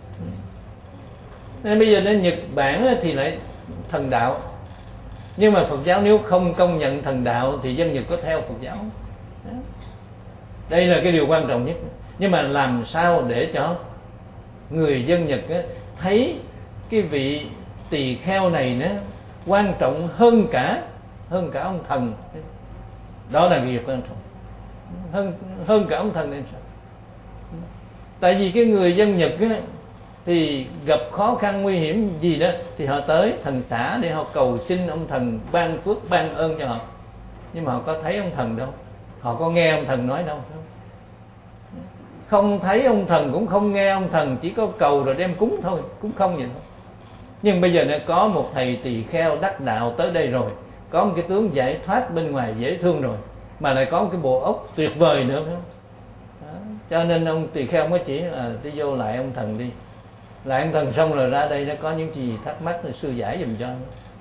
Nên bây giờ đến Nhật Bản thì lại thần đạo, nhưng mà Phật giáo nếu không công nhận thần đạo thì dân Nhật có theo Phật giáo. Đây là cái điều quan trọng nhất. Nhưng mà làm sao để cho người dân Nhật thấy cái vị tỳ kheo này nó quan trọng hơn cả hơn cả ông thần. Đó là việc quan trọng, hơn hơn cả ông thần. Nên sao? Tại vì cái người dân Nhật á, thì gặp khó khăn nguy hiểm gì đó thì họ tới thần xã để họ cầu xin ông thần ban phước ban ơn cho họ. Nhưng mà họ có thấy ông thần đâu, họ có nghe ông thần nói đâu. Không thấy ông thần cũng không nghe ông thần, chỉ có cầu rồi đem cúng thôi, cúng không vậy thôi. Nhưng bây giờ nó có một thầy tỳ kheo đắc đạo tới đây rồi, có một cái tướng giải thoát bên ngoài dễ thương rồi, mà lại có một cái bộ óc tuyệt vời nữa. Đó. Cho nên ông tỳ kheo mới chỉ à, đi vô lại ông thần đi, lại ông thần xong rồi ra đây nó có những gì thắc mắc thì sư giải giùm cho.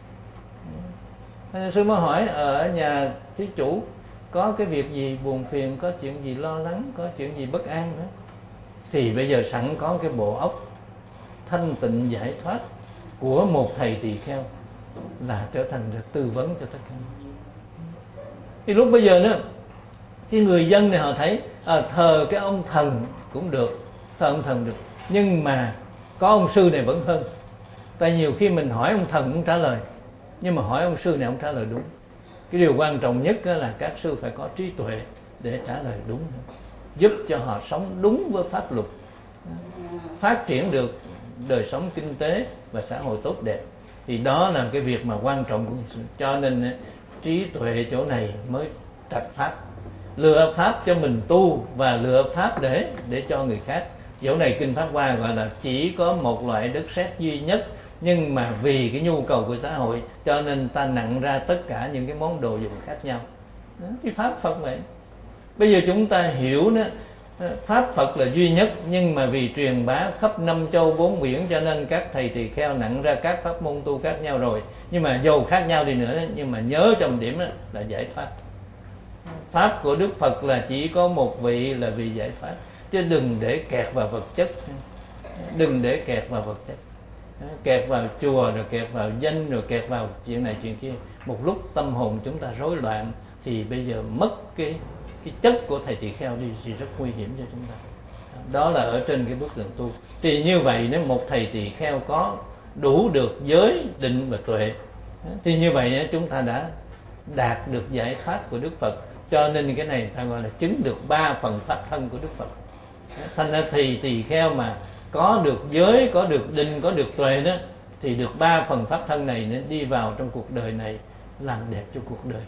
Sư mới hỏi ở nhà thí chủ có cái việc gì buồn phiền, có chuyện gì lo lắng, có chuyện gì bất an nữa, thì bây giờ sẵn có cái bộ óc thanh tịnh giải thoát của một thầy tỳ kheo là trở thành được tư vấn cho tất cả. Thì lúc bây giờ nữa, cái người dân này họ thấy à, thờ cái ông thần cũng được, thờ ông thần được, nhưng mà có ông sư này vẫn hơn. Tại nhiều khi mình hỏi ông thần cũng trả lời, nhưng mà hỏi ông sư này ông trả lời đúng. Cái điều quan trọng nhất là các sư phải có trí tuệ để trả lời đúng, giúp cho họ sống đúng với pháp luật, phát triển được đời sống kinh tế và xã hội tốt đẹp. Thì đó là cái việc mà quan trọng của người sư. Cho nên trí tuệ chỗ này mới trạch pháp, lựa pháp cho mình tu và lựa pháp để để cho người khác. Chỗ này Kinh Pháp Hoa gọi là chỉ có một loại đất sét duy nhất, nhưng mà vì cái nhu cầu của xã hội cho nên ta nặng ra tất cả những cái món đồ dùng khác nhau. Đó, cái pháp Phật vậy. Bây giờ chúng ta hiểu đó, pháp Phật là duy nhất, nhưng mà vì truyền bá khắp năm châu bốn biển cho nên các thầy tỳ kheo nặng ra các pháp môn tu khác nhau rồi. Nhưng mà dù khác nhau đi nữa, nhưng mà nhớ trong điểm đó là giải thoát. Pháp của Đức Phật là chỉ có một vị là vì giải thoát, chứ đừng để kẹt vào vật chất, đừng để kẹt vào vật chất, kẹt vào chùa rồi kẹt vào danh rồi kẹt vào chuyện này chuyện kia. Một lúc tâm hồn chúng ta rối loạn thì bây giờ mất cái cái chất của thầy tỳ kheo đi thì rất nguy hiểm cho chúng ta. Đó là ở trên cái bước đường tu. Thì như vậy nếu một thầy tỳ kheo có đủ được giới định và tuệ thì như vậy chúng ta đã đạt được giải thoát của Đức Phật. Cho nên cái này ta gọi là chứng được ba phần pháp thân của Đức Phật. Thành ra thầy tỳ kheo mà có được giới, có được định, có được tuệ đó, thì được ba phần pháp thân này nên đi vào trong cuộc đời này làm đẹp cho cuộc đời.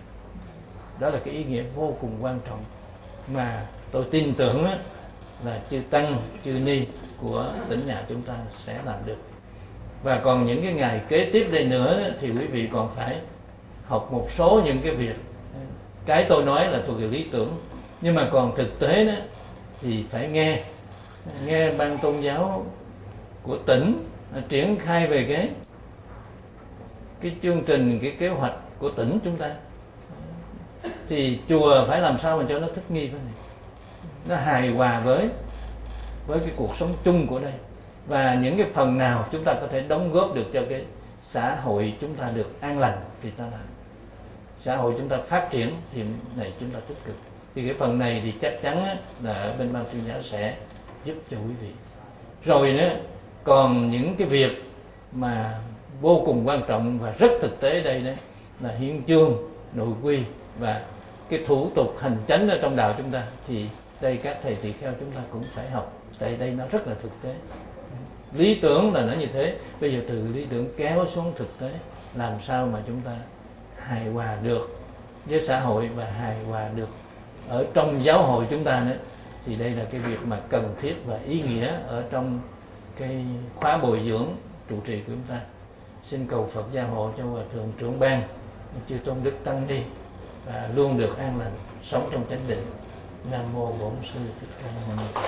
Đó là cái ý nghĩa vô cùng quan trọng mà tôi tin tưởng là chư Tăng, chư Ni của tỉnh nhà chúng ta sẽ làm được. Và còn những cái ngày kế tiếp đây nữa thì quý vị còn phải học một số những cái việc. Cái tôi nói là thuộc về lý tưởng, nhưng mà còn thực tế đó thì phải nghe nghe ban tôn giáo của tỉnh triển khai về cái cái chương trình, cái kế hoạch của tỉnh chúng ta. Thì chùa phải làm sao mà cho nó thích nghi với này, nó hài hòa với với cái cuộc sống chung của đây. và những cái phần nào chúng ta có thể đóng góp được cho cái xã hội chúng ta được an lành thì ta làm. Xã hội chúng ta phát triển thì này chúng ta tích cực. Thì cái phần này thì chắc chắn là ở bên ban tuyên giáo sẽ giúp cho quý vị. Rồi nữa, còn những cái việc mà vô cùng quan trọng và rất thực tế đây đấy là hiến chương, nội quy và cái thủ tục hành chánh ở trong đạo chúng ta, thì đây các thầy tỳ kheo chúng ta cũng phải học, tại đây nó rất là thực tế. Lý tưởng là nó như thế, bây giờ từ lý tưởng kéo xuống thực tế, làm sao mà chúng ta hài hòa được với xã hội và hài hòa được ở trong giáo hội chúng ta nữa. Thì đây là cái việc mà cần thiết và ý nghĩa ở trong cái khóa bồi dưỡng trụ trì của chúng ta. Xin cầu Phật gia hộ cho Hòa Thượng trưởng ban, chư Tôn Đức Tăng Ni và luôn được an lành, sống trong chánh định. Nam mô Bổn Sư Thích Ca Mâu Ni.